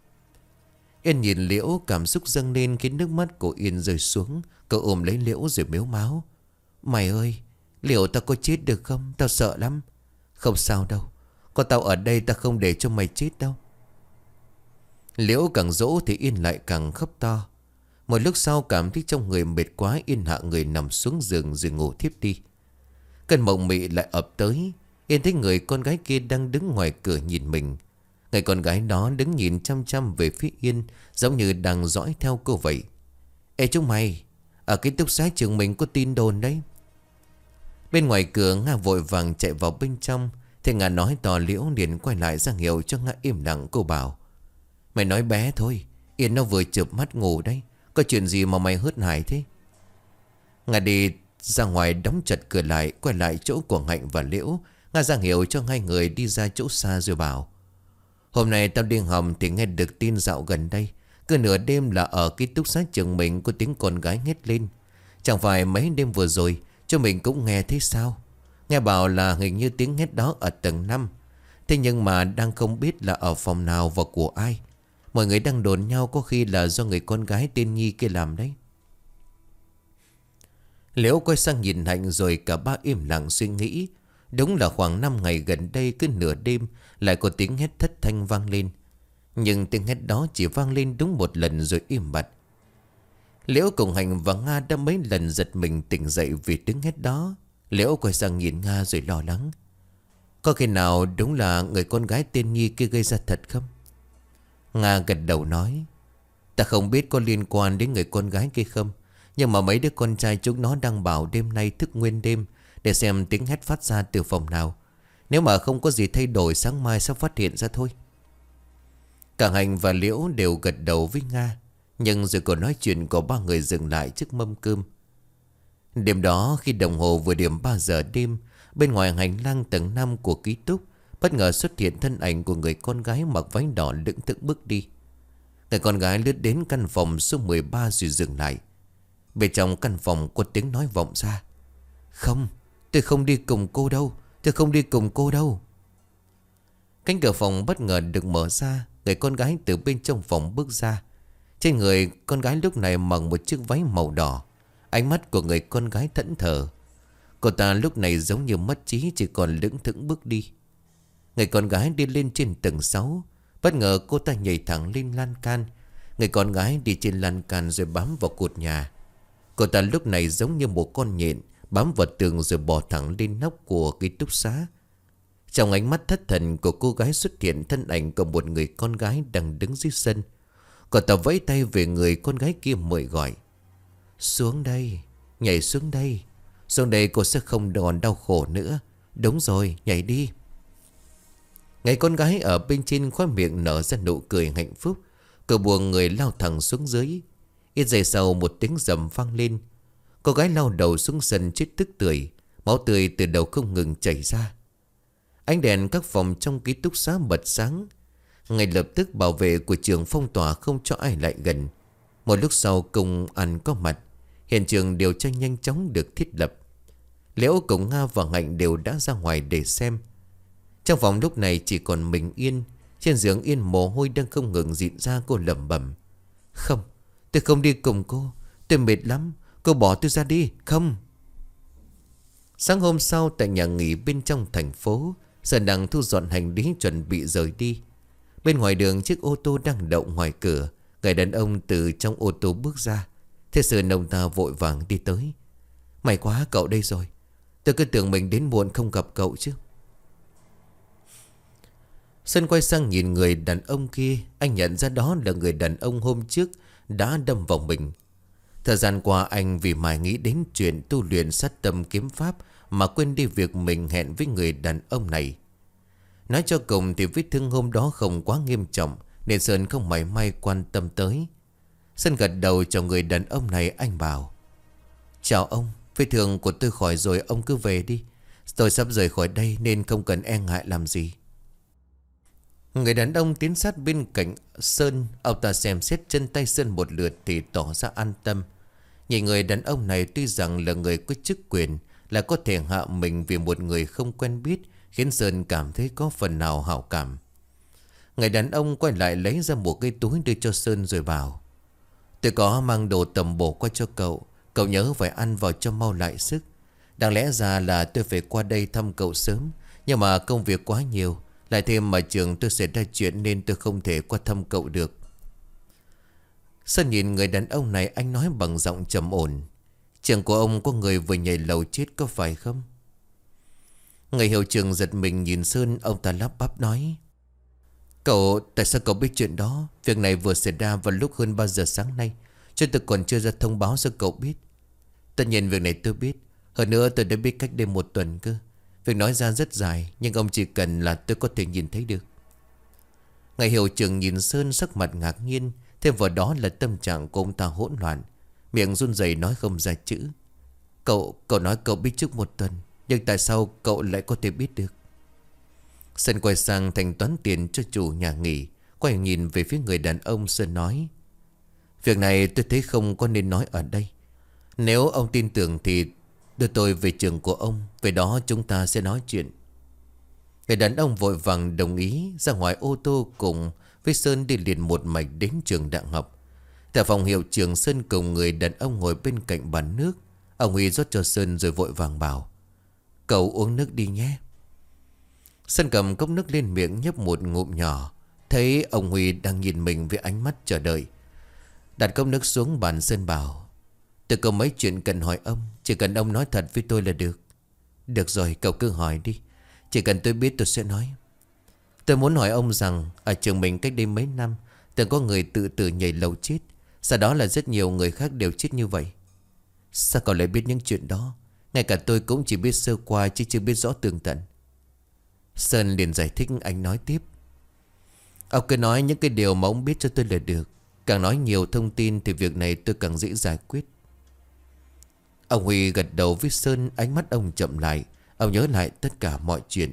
Speaker 1: Yên nhìn Liễu, cảm xúc dâng lên khiến nước mắt của Yên rơi xuống. Cô ôm lấy Liễu rồi mếu máo: Mày ơi, liệu tao có chết được không? Tao sợ lắm. Không sao đâu, có tao ở đây ta không để cho mày chết đâu. Liễu càng dỗ thì Yên lại càng khóc to. Một lúc sau cảm thấy trong người mệt quá, Yên hạ người nằm xuống giường rồi ngủ thiếp đi. Cơn mộng mị lại ập tới. Yên thấy người con gái kia đang đứng ngoài cửa nhìn mình. Người con gái đó đứng nhìn chăm chăm về phía Yên, giống như đang dõi theo cô vậy. Ê chúng mày, ở ký túc xá trường mình có tin đồn đấy. Bên ngoài cửa Nga vội vàng chạy vào bên trong. Thì Nga nói to, Liễu liền quay lại ra hiệu cho Nga im lặng. Cô bảo: Mày nói bé thôi, Yên nó vừa chợp mắt ngủ đấy. Có chuyện gì mà mày hớt hải thế? Nga đi ra ngoài đóng chặt cửa lại, quay lại chỗ của Hạnh và Liễu. Nga ra hiệu cho hai người đi ra chỗ xa rồi bảo: Hôm nay tao đi hầm thì nghe được tin dạo gần đây cứ nửa đêm là ở ký túc xá trường mình có tiếng con gái hét lên. Chẳng phải mấy đêm vừa rồi cho mình cũng nghe thấy sao? Nghe bảo là hình như tiếng hét đó ở tầng 5. Thế nhưng mà đang không biết là ở phòng nào và của ai. Mọi người đang đồn nhau có khi là do người con gái tên Nhi kia làm đấy. Liễu quay sang nhìn Hạnh rồi cả ba im lặng suy nghĩ. Đúng là khoảng 5 ngày gần đây cứ nửa đêm lại có tiếng hét thất thanh vang lên. Nhưng tiếng hét đó chỉ vang lên đúng một lần rồi im bặt. Liễu cùng Hạnh và Nga đã mấy lần giật mình tỉnh dậy vì tiếng hét đó. Liễu quay sang nhìn Nga rồi lo lắng: Có khi nào đúng là người con gái tên Nhi kia gây ra thật không? Nga gật đầu nói: Ta không biết có liên quan đến người con gái kia không, nhưng mà mấy đứa con trai chúng nó đang bảo đêm nay thức nguyên đêm để xem tiếng hét phát ra từ phòng nào. Nếu mà không có gì thay đổi, sáng mai sẽ phát hiện ra thôi. Cả Hành và Liễu đều gật đầu với Nga. Nhưng rồi cuộc nói chuyện của ba người dừng lại trước mâm cơm. Đêm đó khi đồng hồ vừa điểm 3 giờ đêm, bên ngoài hành lang tầng 5 của ký túc bất ngờ xuất hiện thân ảnh của người con gái mặc váy đỏ lững thững bước đi. Người con gái lướt đến căn phòng số 13 rồi dừng lại. Bên trong căn phòng có tiếng nói vọng ra: Không, tôi không đi cùng cô đâu. Tôi không đi cùng cô đâu. Cánh cửa phòng bất ngờ được mở ra. Người con gái từ bên trong phòng bước ra. Trên người con gái lúc này mặc một chiếc váy màu đỏ. Ánh mắt của người con gái thẫn thờ. Cô ta lúc này giống như mất trí, chỉ còn lững thững bước đi. Người con gái đi lên trên tầng 6. Bất ngờ cô ta nhảy thẳng lên lan can. Người con gái đi trên lan can rồi bám vào cột nhà. Cô ta lúc này giống như một con nhện bám vào tường rồi bò thẳng lên nóc của ký túc xá. Trong ánh mắt thất thần của cô gái xuất hiện thân ảnh của một người con gái đang đứng dưới sân. Cô ta vẫy tay về người con gái kia mời gọi: Xuống đây, nhảy xuống đây. Xuống đây cô sẽ không còn đau khổ nữa. Đúng rồi, nhảy đi. Người con gái ở bên trên khóe miệng nở ra nụ cười hạnh phúc. Cô buông người lao thẳng xuống dưới. Ít giây sau một tiếng rầm vang lên. Cô gái lao đầu xuống sân chết tức tưởi. Máu tươi từ đầu không ngừng chảy ra. Ánh đèn các phòng trong ký túc xá bật sáng. Ngay lập tức bảo vệ của trường phong tỏa không cho ai lại gần. Một lúc sau công an có mặt. Hiện trường điều tra nhanh chóng được thiết lập. Liễu cùng Nga và Hạnh đều đã ra ngoài để xem. Trong phòng lúc này chỉ còn mình Yên. Trên giường Yên mồ hôi đang không ngừng dịn ra. Cô lẩm bẩm: Không, tôi không đi cùng cô. Tôi mệt lắm. Cô bỏ tôi ra đi. Không. Sáng hôm sau tại nhà nghỉ bên trong thành phố, Sơn đang thu dọn hành lý chuẩn bị rời đi. Bên ngoài đường chiếc ô tô đang đậu ngoài cửa. Người đàn ông từ trong ô tô bước ra. Thế Sơn ông ta vội vàng đi tới: May quá cậu đây rồi. Tôi cứ tưởng mình đến muộn không gặp cậu chứ. Sơn quay sang nhìn người đàn ông kia. Anh nhận ra đó là người đàn ông hôm trước đã đâm vào mình. Thời gian qua anh vì mải nghĩ đến chuyện tu luyện sát tâm kiếm pháp mà quên đi việc mình hẹn với người đàn ông này. Nói cho cùng thì vết thương hôm đó không quá nghiêm trọng nên Sơn không mảy may quan tâm tới. Sơn gật đầu cho người đàn ông này. Anh bảo: Chào ông, vết thương của tôi khỏi rồi, ông cứ về đi. Tôi sắp rời khỏi đây nên không cần e ngại làm gì. Người đàn ông tiến sát bên cạnh Sơn. Ông ta xem xét chân tay Sơn một lượt thì tỏ ra an tâm. Nhìn người đàn ông này tuy rằng là người có chức quyền, là có thể hạ mình vì một người không quen biết, khiến Sơn cảm thấy có phần nào hảo cảm. Người đàn ông quay lại lấy ra một cái túi đưa cho Sơn rồi bảo: Tôi có mang đồ tầm bổ qua cho cậu. Cậu nhớ phải ăn vào cho mau lại sức. Đáng lẽ ra là tôi phải qua đây thăm cậu sớm, nhưng mà công việc quá nhiều. Lại thêm mà trường tôi xảy ra chuyện nên tôi không thể qua thăm cậu được. Sơn nhìn người đàn ông này, anh nói bằng giọng trầm ổn: Trường của ông có người vừa nhảy lầu chết có phải không? Người hiệu trưởng giật mình nhìn Sơn. Ông ta lắp bắp nói: Cậu, tại sao cậu biết chuyện đó? Việc này vừa xảy ra vào lúc hơn 3 giờ sáng nay. Chứ tôi còn chưa ra thông báo cho cậu biết. Tất nhiên việc này tôi biết. Hơn nữa tôi đã biết cách đây 1 tuần cơ. Việc nói ra rất dài, nhưng ông chỉ cần là tôi có thể nhìn thấy được. Người hiệu trưởng nhìn Sơn sắc mặt ngạc nhiên. Thêm vào đó là tâm trạng của ông ta hỗn loạn. Miệng run rẩy nói không ra chữ. Cậu nói cậu biết trước 1 tuần, nhưng tại sao cậu lại có thể biết được? Sơn quay sang thanh toán tiền cho chủ nhà nghỉ. Quay nhìn về phía người đàn ông, Sơn nói: Việc này tôi thấy không có nên nói ở đây. Nếu ông tin tưởng thì đưa tôi về trường của ông. Về đó chúng ta sẽ nói chuyện. Người đàn ông vội vàng đồng ý. Ra ngoài ô tô cùng với Sơn đi liền một mạch đến trường đại học. Tại phòng hiệu trưởng, Sơn cùng người đàn ông ngồi bên cạnh bàn nước. Ông Huy rót cho Sơn rồi vội vàng bảo: Cậu uống nước đi nhé. Sơn cầm cốc nước lên miệng nhấp một ngụm nhỏ. Thấy ông Huy đang nhìn mình với ánh mắt chờ đợi. Đặt cốc nước xuống bàn, Sơn bảo: Tôi có mấy chuyện cần hỏi ông. Chỉ cần ông nói thật với tôi là được. Được rồi, cậu cứ hỏi đi. Chỉ cần tôi biết tôi sẽ nói. Tôi muốn hỏi ông rằng ở trường mình cách đây mấy năm Từng có người tự tử nhảy lầu chết. Sau đó là rất nhiều người khác đều chết như vậy. Sao cậu lại biết những chuyện đó? Ngay cả tôi cũng chỉ biết sơ qua chứ chưa biết rõ tường tận. Sơn liền giải thích. Anh nói tiếp. Ông cứ nói những cái điều mà ông biết cho tôi là được. Càng nói nhiều thông tin thì việc này tôi càng dễ giải quyết. Ông Huy gật đầu với Sơn. Ánh mắt ông chậm lại. Ông nhớ lại tất cả mọi chuyện.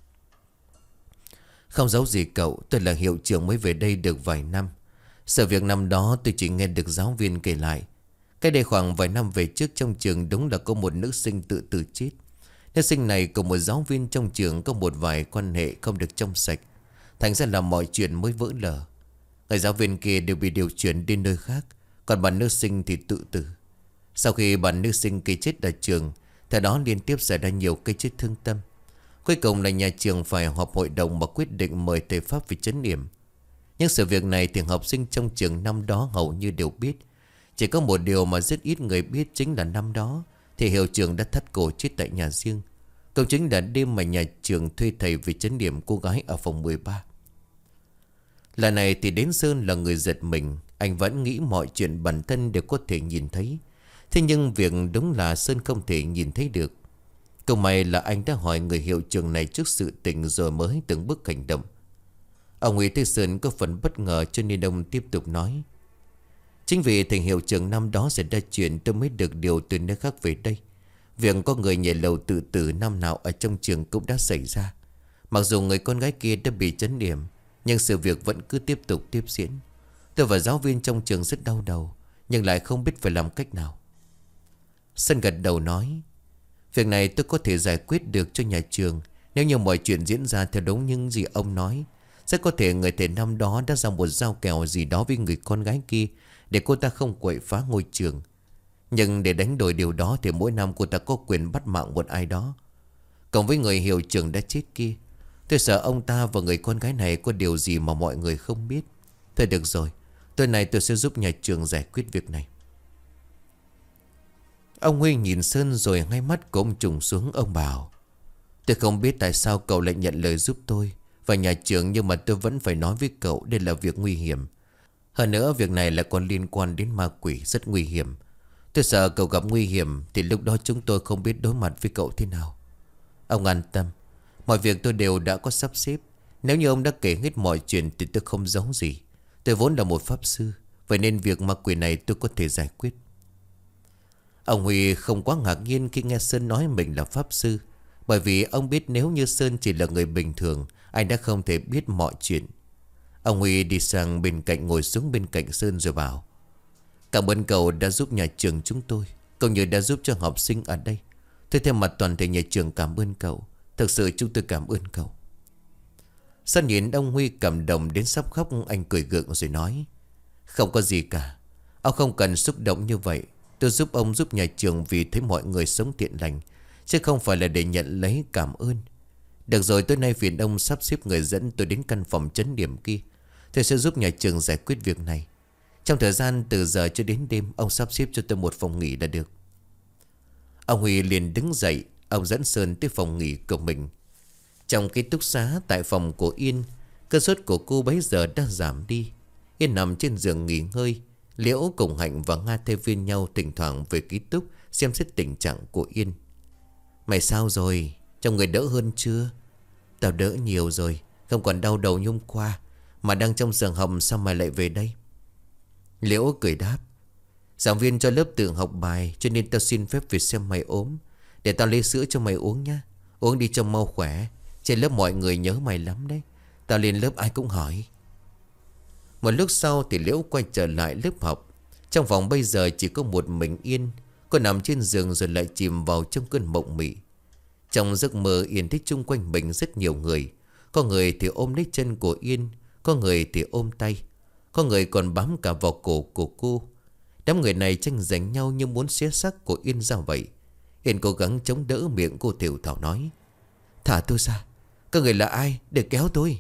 Speaker 1: Không giấu gì cậu, tôi là hiệu trưởng mới về đây được vài năm. Sự việc năm đó tôi chỉ nghe được giáo viên kể lại. Cái đây khoảng vài năm về trước trong trường đúng là có một nữ sinh tự tử chết. Nữ sinh này cùng một giáo viên trong trường có một vài quan hệ không được trong sạch. Thành ra là mọi chuyện mới vỡ lở. Người giáo viên kia đều bị điều chuyển đi nơi khác. Còn bà nữ sinh thì tự tử. Sau khi bà nữ sinh kia chết ở trường, theo đó liên tiếp xảy ra nhiều cái chết thương tâm. Cuối cùng là nhà trường phải họp hội đồng mà quyết định mời thầy pháp về trấn yểm. Nhưng sự việc này thì học sinh trong trường năm đó hầu như đều biết. Chỉ có một điều mà rất ít người biết chính là năm đó thì hiệu trưởng đã thắt cổ chết tại nhà riêng. Cũng chính là đêm mà nhà trường thuê thầy về trấn yểm cô gái ở phòng 13. Lần này thì đến Sơn là người giật mình. Anh vẫn nghĩ mọi chuyện bản thân đều có thể nhìn thấy. Thế nhưng việc đúng là Sơn không thể nhìn thấy được. Câu may là anh đã hỏi người hiệu trưởng này trước sự tình rồi mới từng bước hành động. Ông Huy thấy Sơn có phần bất ngờ cho nên ông tiếp tục nói. Chính vì thầy hiệu trưởng năm đó xảy ra chuyện tôi mới được điều từ nơi khác về đây. Việc có người nhảy lầu tự tử năm nào ở trong trường cũng đã xảy ra. Mặc dù người con gái kia đã bị chấn điểm, nhưng sự việc vẫn cứ tiếp tục tiếp diễn. Tôi và giáo viên trong trường rất đau đầu, nhưng lại không biết phải làm cách nào. Sơn gật đầu nói. Việc này tôi có thể giải quyết được cho nhà trường. Nếu như mọi chuyện diễn ra theo đúng những gì ông nói. Rất có thể người thầy năm đó đã ra một giao kèo gì đó với người con gái kia để cô ta không quậy phá ngôi trường. Nhưng để đánh đổi điều đó thì mỗi năm cô ta có quyền bắt mạng một ai đó. Cộng với người hiệu trưởng đã chết kia, tôi sợ ông ta và người con gái này có điều gì mà mọi người không biết. Thôi được rồi, tối nay tôi sẽ giúp nhà trường giải quyết việc này. Ông Huy nhìn Sơn rồi hai mắt của ông trùng xuống. Ông bảo. Tôi không biết tại sao cậu lại nhận lời giúp tôi và nhà trường, nhưng mà tôi vẫn phải nói với cậu đây là việc nguy hiểm. Hơn nữa việc này lại còn liên quan đến ma quỷ, rất nguy hiểm. Tôi sợ cậu gặp nguy hiểm thì lúc đó chúng tôi không biết đối mặt với cậu thế nào. Ông an tâm, mọi việc tôi đều đã có sắp xếp. Nếu như ông đã kể hết mọi chuyện thì tôi không giấu gì. Tôi vốn là một pháp sư, vậy nên việc ma quỷ này tôi có thể giải quyết. Ông Huy không quá ngạc nhiên khi nghe Sơn nói mình là pháp sư. Bởi vì ông biết nếu như Sơn chỉ là người bình thường, anh đã không thể biết mọi chuyện. Ông Huy đi sang bên cạnh, ngồi xuống bên cạnh Sơn rồi bảo. Cảm ơn cậu đã giúp nhà trường chúng tôi, cũng như đã giúp cho học sinh ở đây. Tôi theo mặt toàn thể nhà trường cảm ơn cậu. Thực sự chúng tôi cảm ơn cậu. Sơn nhìn ông Huy cảm động đến sắp khóc. Anh cười gượng rồi nói. Không có gì cả. Ông không cần xúc động như vậy. Tôi giúp ông giúp nhà trường vì thấy mọi người sống thiện lành, chứ không phải là để nhận lấy cảm ơn. Được rồi, tối nay phiền ông sắp xếp người dẫn tôi đến căn phòng trấn điểm kia. Tôi sẽ giúp nhà trường giải quyết việc này. Trong thời gian từ giờ cho đến đêm, ông sắp xếp cho tôi một phòng nghỉ là được. Ông Huy liền đứng dậy. Ông dẫn Sơn tới phòng nghỉ của mình. Trong ký túc xá tại phòng của Yên, cơn sốt của cô bấy giờ đã giảm đi. Yên nằm trên giường nghỉ ngơi. Liễu cùng Hạnh và Nga thay phiên nhau thỉnh thoảng về ký túc xem xét tình trạng của Yên. Mày sao rồi? Trong người đỡ hơn chưa? Tao đỡ nhiều rồi, không còn đau đầu như hôm qua. Mà đang trong giường hầm sao mày lại về đây? Liễu cười đáp. Giảng viên cho lớp tự học bài, cho nên tao xin phép về xem mày ốm. Để tao lấy sữa cho mày uống nhá. Uống đi cho mau khỏe. Trên lớp mọi người nhớ mày lắm đấy. Tao lên lớp ai cũng hỏi. Một lúc sau thì Liễu quay trở lại lớp học. Trong phòng bây giờ chỉ có một mình Yên. Cô nằm trên giường rồi lại chìm vào trong cơn mộng mị. Trong giấc mơ Yên thấy chung quanh mình rất nhiều người. Có người thì ôm lấy chân của Yên, có người thì ôm tay, có người còn bám cả vào cổ của cô. Đám người này tranh giành nhau như muốn xé xác của Yên ra vậy. Yên cố gắng chống đỡ, miệng cô thều thào nói. Thả tôi ra. Các người là ai để kéo tôi?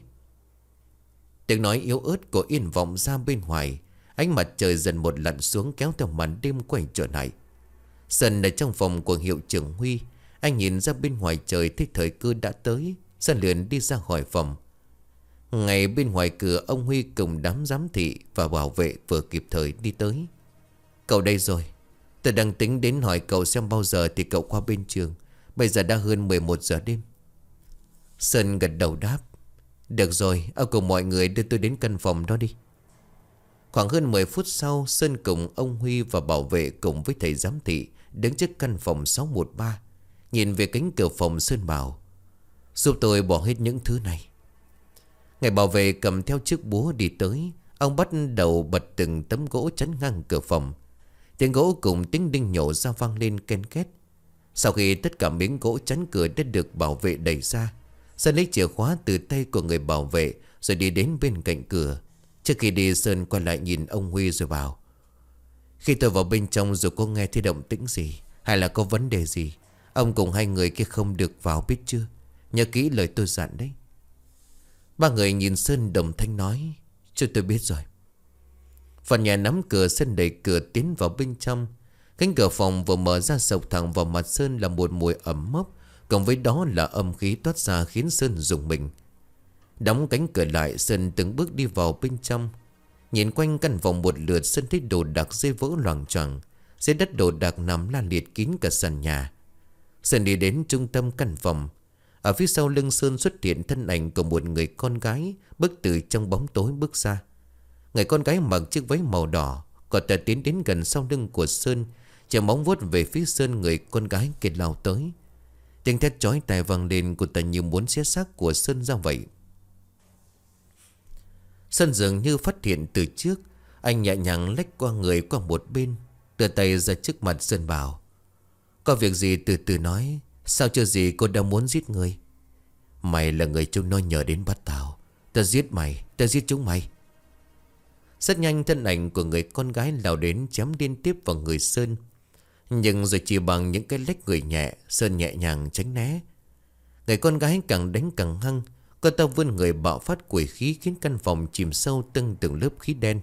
Speaker 1: Tiếng nói yếu ớt của Yên vọng ra bên ngoài. Ánh mặt trời dần một lặn xuống, kéo theo màn đêm quay trở lại. Sơn ở trong phòng của hiệu trưởng Huy. Anh nhìn ra bên ngoài trời thấy thời cơ đã tới. Sơn liền đi ra khỏi phòng. Ngay bên ngoài cửa, ông Huy cùng đám giám thị và bảo vệ vừa kịp thời đi tới. Cậu đây rồi. Tôi đang tính đến hỏi cậu xem bao giờ thì cậu qua bên trường. Bây giờ đã hơn 11 giờ đêm. Sơn gật đầu đáp. Được rồi, ông cùng mọi người đưa tôi đến căn phòng đó đi. Khoảng hơn 10 phút sau, Sơn cùng ông Huy và bảo vệ cùng với thầy giám thị đứng trước căn phòng 613. Nhìn về cánh cửa phòng, Sơn bảo: giúp tôi bỏ hết những thứ này. Người bảo vệ cầm theo chiếc búa đi tới. Ông bắt đầu bật từng tấm gỗ chắn ngang cửa phòng. Tiếng gỗ cùng tiếng đinh nhổ ra vang lên ken két. Sau khi tất cả miếng gỗ chắn cửa đã được bảo vệ đẩy ra, Sơn lấy chìa khóa từ tay của người bảo vệ rồi đi đến bên cạnh cửa. Trước khi đi, Sơn quay lại nhìn ông Huy rồi bảo: khi tôi vào bên trong rồi có nghe thấy động tĩnh gì hay là có vấn đề gì, ông cùng hai người kia không được vào, biết chưa? Nhớ kỹ lời tôi dặn đấy. Ba người nhìn Sơn đồng thanh nói: chứ tôi biết rồi. Phần nhà nắm cửa, Sơn đẩy cửa tiến vào bên trong. Cánh cửa phòng vừa mở ra, sộc thẳng vào mặt Sơn là một mùi ẩm mốc, cộng với đó là âm khí toát ra khiến Sơn rùng mình. Đóng cánh cửa lại, Sơn từng bước đi vào bên trong. Nhìn quanh căn phòng một lượt, Sơn thấy đồ đạc rơi vỡ loằng choằng. Dưới đất đồ đạc nằm la liệt kín cả sàn nhà. Sơn đi đến trung tâm căn phòng. Ở phía sau lưng Sơn xuất hiện thân ảnh của một người con gái bước từ trong bóng tối bước ra. Người con gái mặc chiếc váy màu đỏ. Cô ta tiến đến gần sau lưng của Sơn, chĩa móng vuốt về phía Sơn. Người con gái kia lao tới. Tiếng thét chói tai vang lên, cô ta như muốn xé xác của Sơn ra vậy. Sơn dường như phát hiện từ trước. Anh nhẹ nhàng lách qua người qua một bên, đưa tay ra trước mặt Sơn bảo: có việc gì từ từ nói. Sao chưa gì cô đã muốn giết người? Mày là người chúng nó nhờ đến bắt tao. Ta giết mày, ta giết chúng mày. Rất nhanh thân ảnh của người con gái lao đến chém liên tiếp vào người Sơn. Nhưng rồi chỉ bằng những cái lách người nhẹ, Sơn nhẹ nhàng tránh né. Người con gái càng đánh càng hăng. Cô ta vươn người bạo phát quỷ khí khiến căn phòng chìm sâu từng lớp khí đen.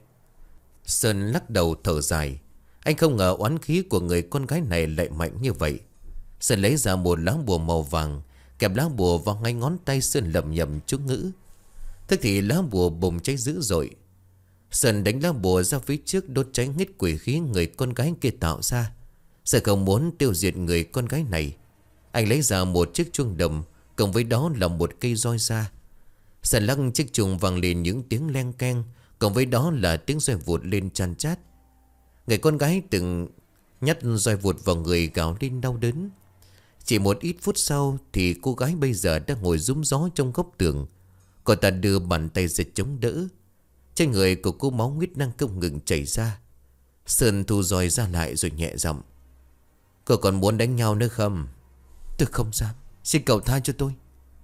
Speaker 1: Sơn lắc đầu thở dài. Anh không ngờ oán khí của người con gái này lại mạnh như vậy. Sơn lấy ra một lá bùa màu vàng, kẹp lá bùa vào ngay ngón tay. Sơn lẩm nhẩm chú ngữ. Tức thì lá bùa bùng cháy dữ dội. Sơn đánh lá bùa ra phía trước, đốt cháy hết quỷ khí người con gái kia tạo ra. Sơn không muốn tiêu diệt người con gái này. Anh lấy ra một chiếc chuông đồng, cộng với đó là một cây roi ra. Sơn lắc chiếc chuông vang lên những tiếng len keng, cộng với đó là tiếng roi vụt lên chan chát. Người con gái từng nhát roi vụt vào người gào lên đau đớn. Chỉ một ít phút sau thì cô gái bây giờ đang ngồi rúm gió trong góc tường. Cô ta đưa bàn tay ra chống đỡ. Trên người của cô máu huyết đang không ngừng chảy ra. Sơn thu roi ra lại rồi nhẹ giọng: cậu còn muốn đánh nhau nữa không? Tôi không dám, xin cậu tha cho tôi.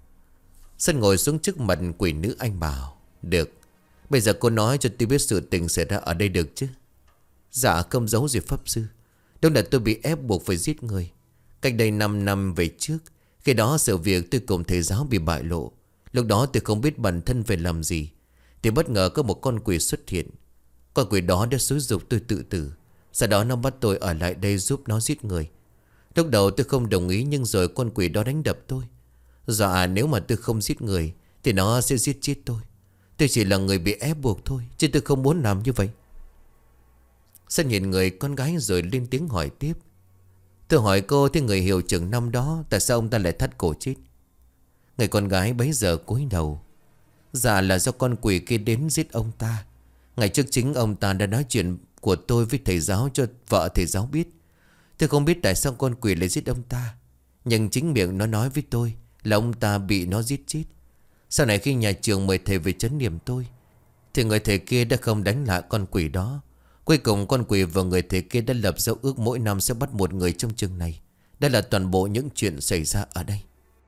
Speaker 1: Sơn ngồi xuống trước mặt quỷ nữ, anh bảo: được, bây giờ cô nói cho tôi biết sự tình xảy ra ở đây được chứ? Dạ không giấu gì pháp sư. Đúng là tôi bị ép buộc phải giết người. Cách đây 5 năm về trước, khi đó sự việc tôi cùng thầy giáo bị bại lộ. Lúc đó tôi không biết bản thân phải làm gì, thì bất ngờ có một con quỷ xuất hiện. Con quỷ đó đã xúi giục tôi tự tử. Sau đó nó bắt tôi ở lại đây giúp nó giết người. Lúc đầu tôi không đồng ý, nhưng rồi con quỷ đó đánh đập tôi. Dạ nếu mà tôi không giết người thì nó sẽ giết chết tôi. Tôi chỉ là người bị ép buộc thôi, chứ tôi không muốn làm như vậy. Sơn nhìn người con gái rồi lên tiếng hỏi tiếp: tôi hỏi cô, thế người hiệu trưởng năm đó tại sao ông ta lại thắt cổ chết? Người con gái bấy giờ cúi đầu: dạ là do con quỷ kia đến giết ông ta. Ngày trước chính ông ta đã nói chuyện của tôi với thầy giáo cho vợ thầy giáo biết. Tôi không biết tại sao con quỷ lại giết ông ta, nhưng chính miệng nó nói với tôi là ông ta bị nó giết chết. Sau này khi nhà trường mời thầy về trấn niệm tôi, thì người thầy kia đã không đánh lại con quỷ đó. Cuối cùng con quỷ và người thầy kia đã lập dấu ước mỗi năm sẽ bắt một người trong trường này. Đây là toàn bộ những chuyện xảy ra ở đây.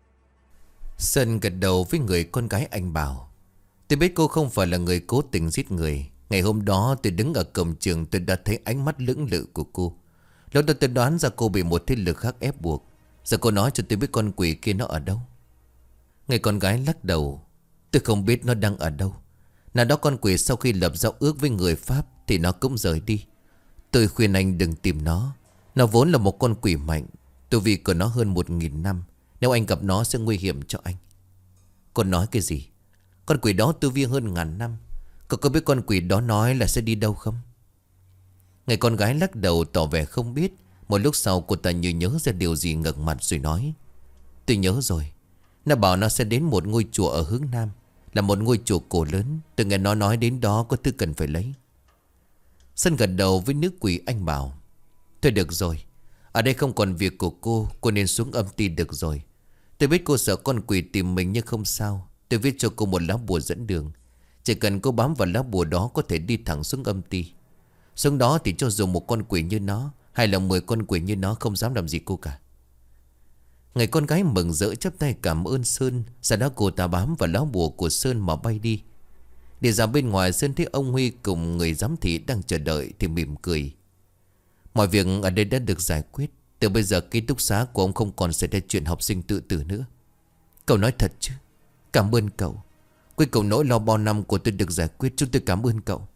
Speaker 1: Sơn gật đầu với người con gái, anh bảo: tôi biết cô không phải là người cố tình giết người. Ngày hôm đó tôi đứng ở cổng trường, tôi đã thấy ánh mắt lưỡng lự của cô. Lúc đó tôi đoán ra cô bị một thế lực khác ép buộc. Giờ cô nói cho tôi biết con quỷ kia nó ở đâu? Người con gái lắc đầu: tôi không biết nó đang ở đâu. Nào đó con quỷ sau khi lập giao ước với người Pháp thì nó cũng rời đi. Tôi khuyên anh đừng tìm nó. Nó vốn là một con quỷ mạnh. Tu vi của nó hơn 1000 năm. Nếu anh gặp nó sẽ nguy hiểm cho anh. Cô nói cái gì? Con quỷ đó tu vi hơn ngàn năm. Cậu có biết con quỷ đó nói là sẽ đi đâu không? Người con gái lắc đầu tỏ vẻ không biết. Một lúc sau cô ta như nhớ ra điều gì, ngẩng mặt rồi nói: tôi nhớ rồi. Nó bảo nó sẽ đến một ngôi chùa ở hướng Nam, là một ngôi chùa cổ lớn. Tôi nghe nó nói đến đó có thứ cần phải lấy. Sơn gật đầu với nữ quỷ. Anh bảo: thôi được rồi, ở đây không còn việc của cô nên xuống âm ty được rồi. Tôi biết cô sợ con quỷ tìm mình nhưng không sao. Tôi viết cho cô một lá bùa dẫn đường. Chỉ cần cô bám vào lá bùa đó có thể đi thẳng xuống âm ty. Xuống đó thì cho dù một con quỷ như nó hay là 10 con quỷ như nó không dám làm gì cô cả. Người con gái mừng rỡ chắp tay cảm ơn Sơn. Sau đó cô ta bám vào lá bùa của Sơn mà bay đi. Đi ra bên ngoài, Sơn thấy ông Huy cùng người giám thị đang chờ đợi thì mỉm cười. Mọi việc ở đây đã được giải quyết. Từ bây giờ ký túc xá của ông không còn xảy ra chuyện học sinh tự tử nữa. Cậu nói thật chứ? Cảm ơn cậu. Cuối cùng nỗi lo bao năm của tôi được giải quyết. Chúng tôi cảm ơn cậu.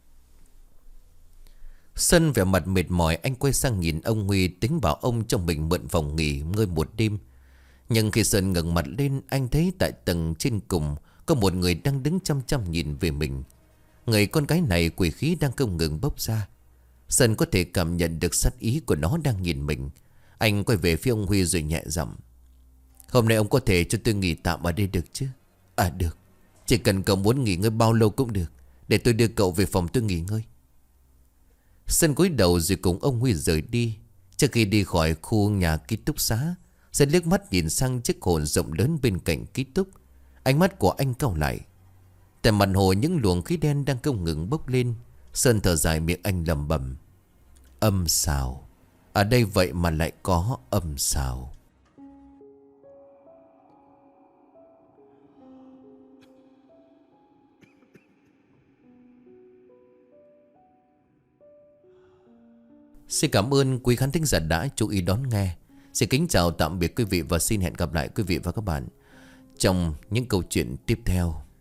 Speaker 1: Sơn vẻ mặt mệt mỏi, anh quay sang nhìn ông Huy, tính bảo ông cho mình mượn phòng nghỉ ngơi một đêm. Nhưng khi Sơn ngẩng mặt lên, anh thấy tại tầng trên cùng có một người đang đứng chăm chăm nhìn về mình. Người con gái này quỷ khí đang không ngừng bốc ra. Sơn có thể cảm nhận được sát ý của nó đang nhìn mình. Anh quay về phía ông Huy rồi nhẹ giọng: hôm nay ông có thể cho tôi nghỉ tạm ở đây được chứ? À được. Chỉ cần cậu muốn nghỉ ngơi bao lâu cũng được. Để tôi đưa cậu về phòng tôi nghỉ ngơi. Sơn cúi đầu rồi cùng ông Huy rời đi. Trước khi đi khỏi khu nhà ký túc xá, Sơn liếc mắt nhìn sang chiếc hồ rộng lớn bên cạnh ký túc. Ánh mắt của anh cau lại. Tại mặt hồ những luồng khí đen đang không ngừng bốc lên. Sơn thở dài, miệng anh lẩm bẩm: âm xào. Ở đây vậy mà lại có âm xào. Xin cảm ơn quý khán thính giả đã chú ý đón nghe. Xin kính chào tạm biệt quý vị và xin hẹn gặp lại quý vị và các bạn trong những câu chuyện tiếp theo.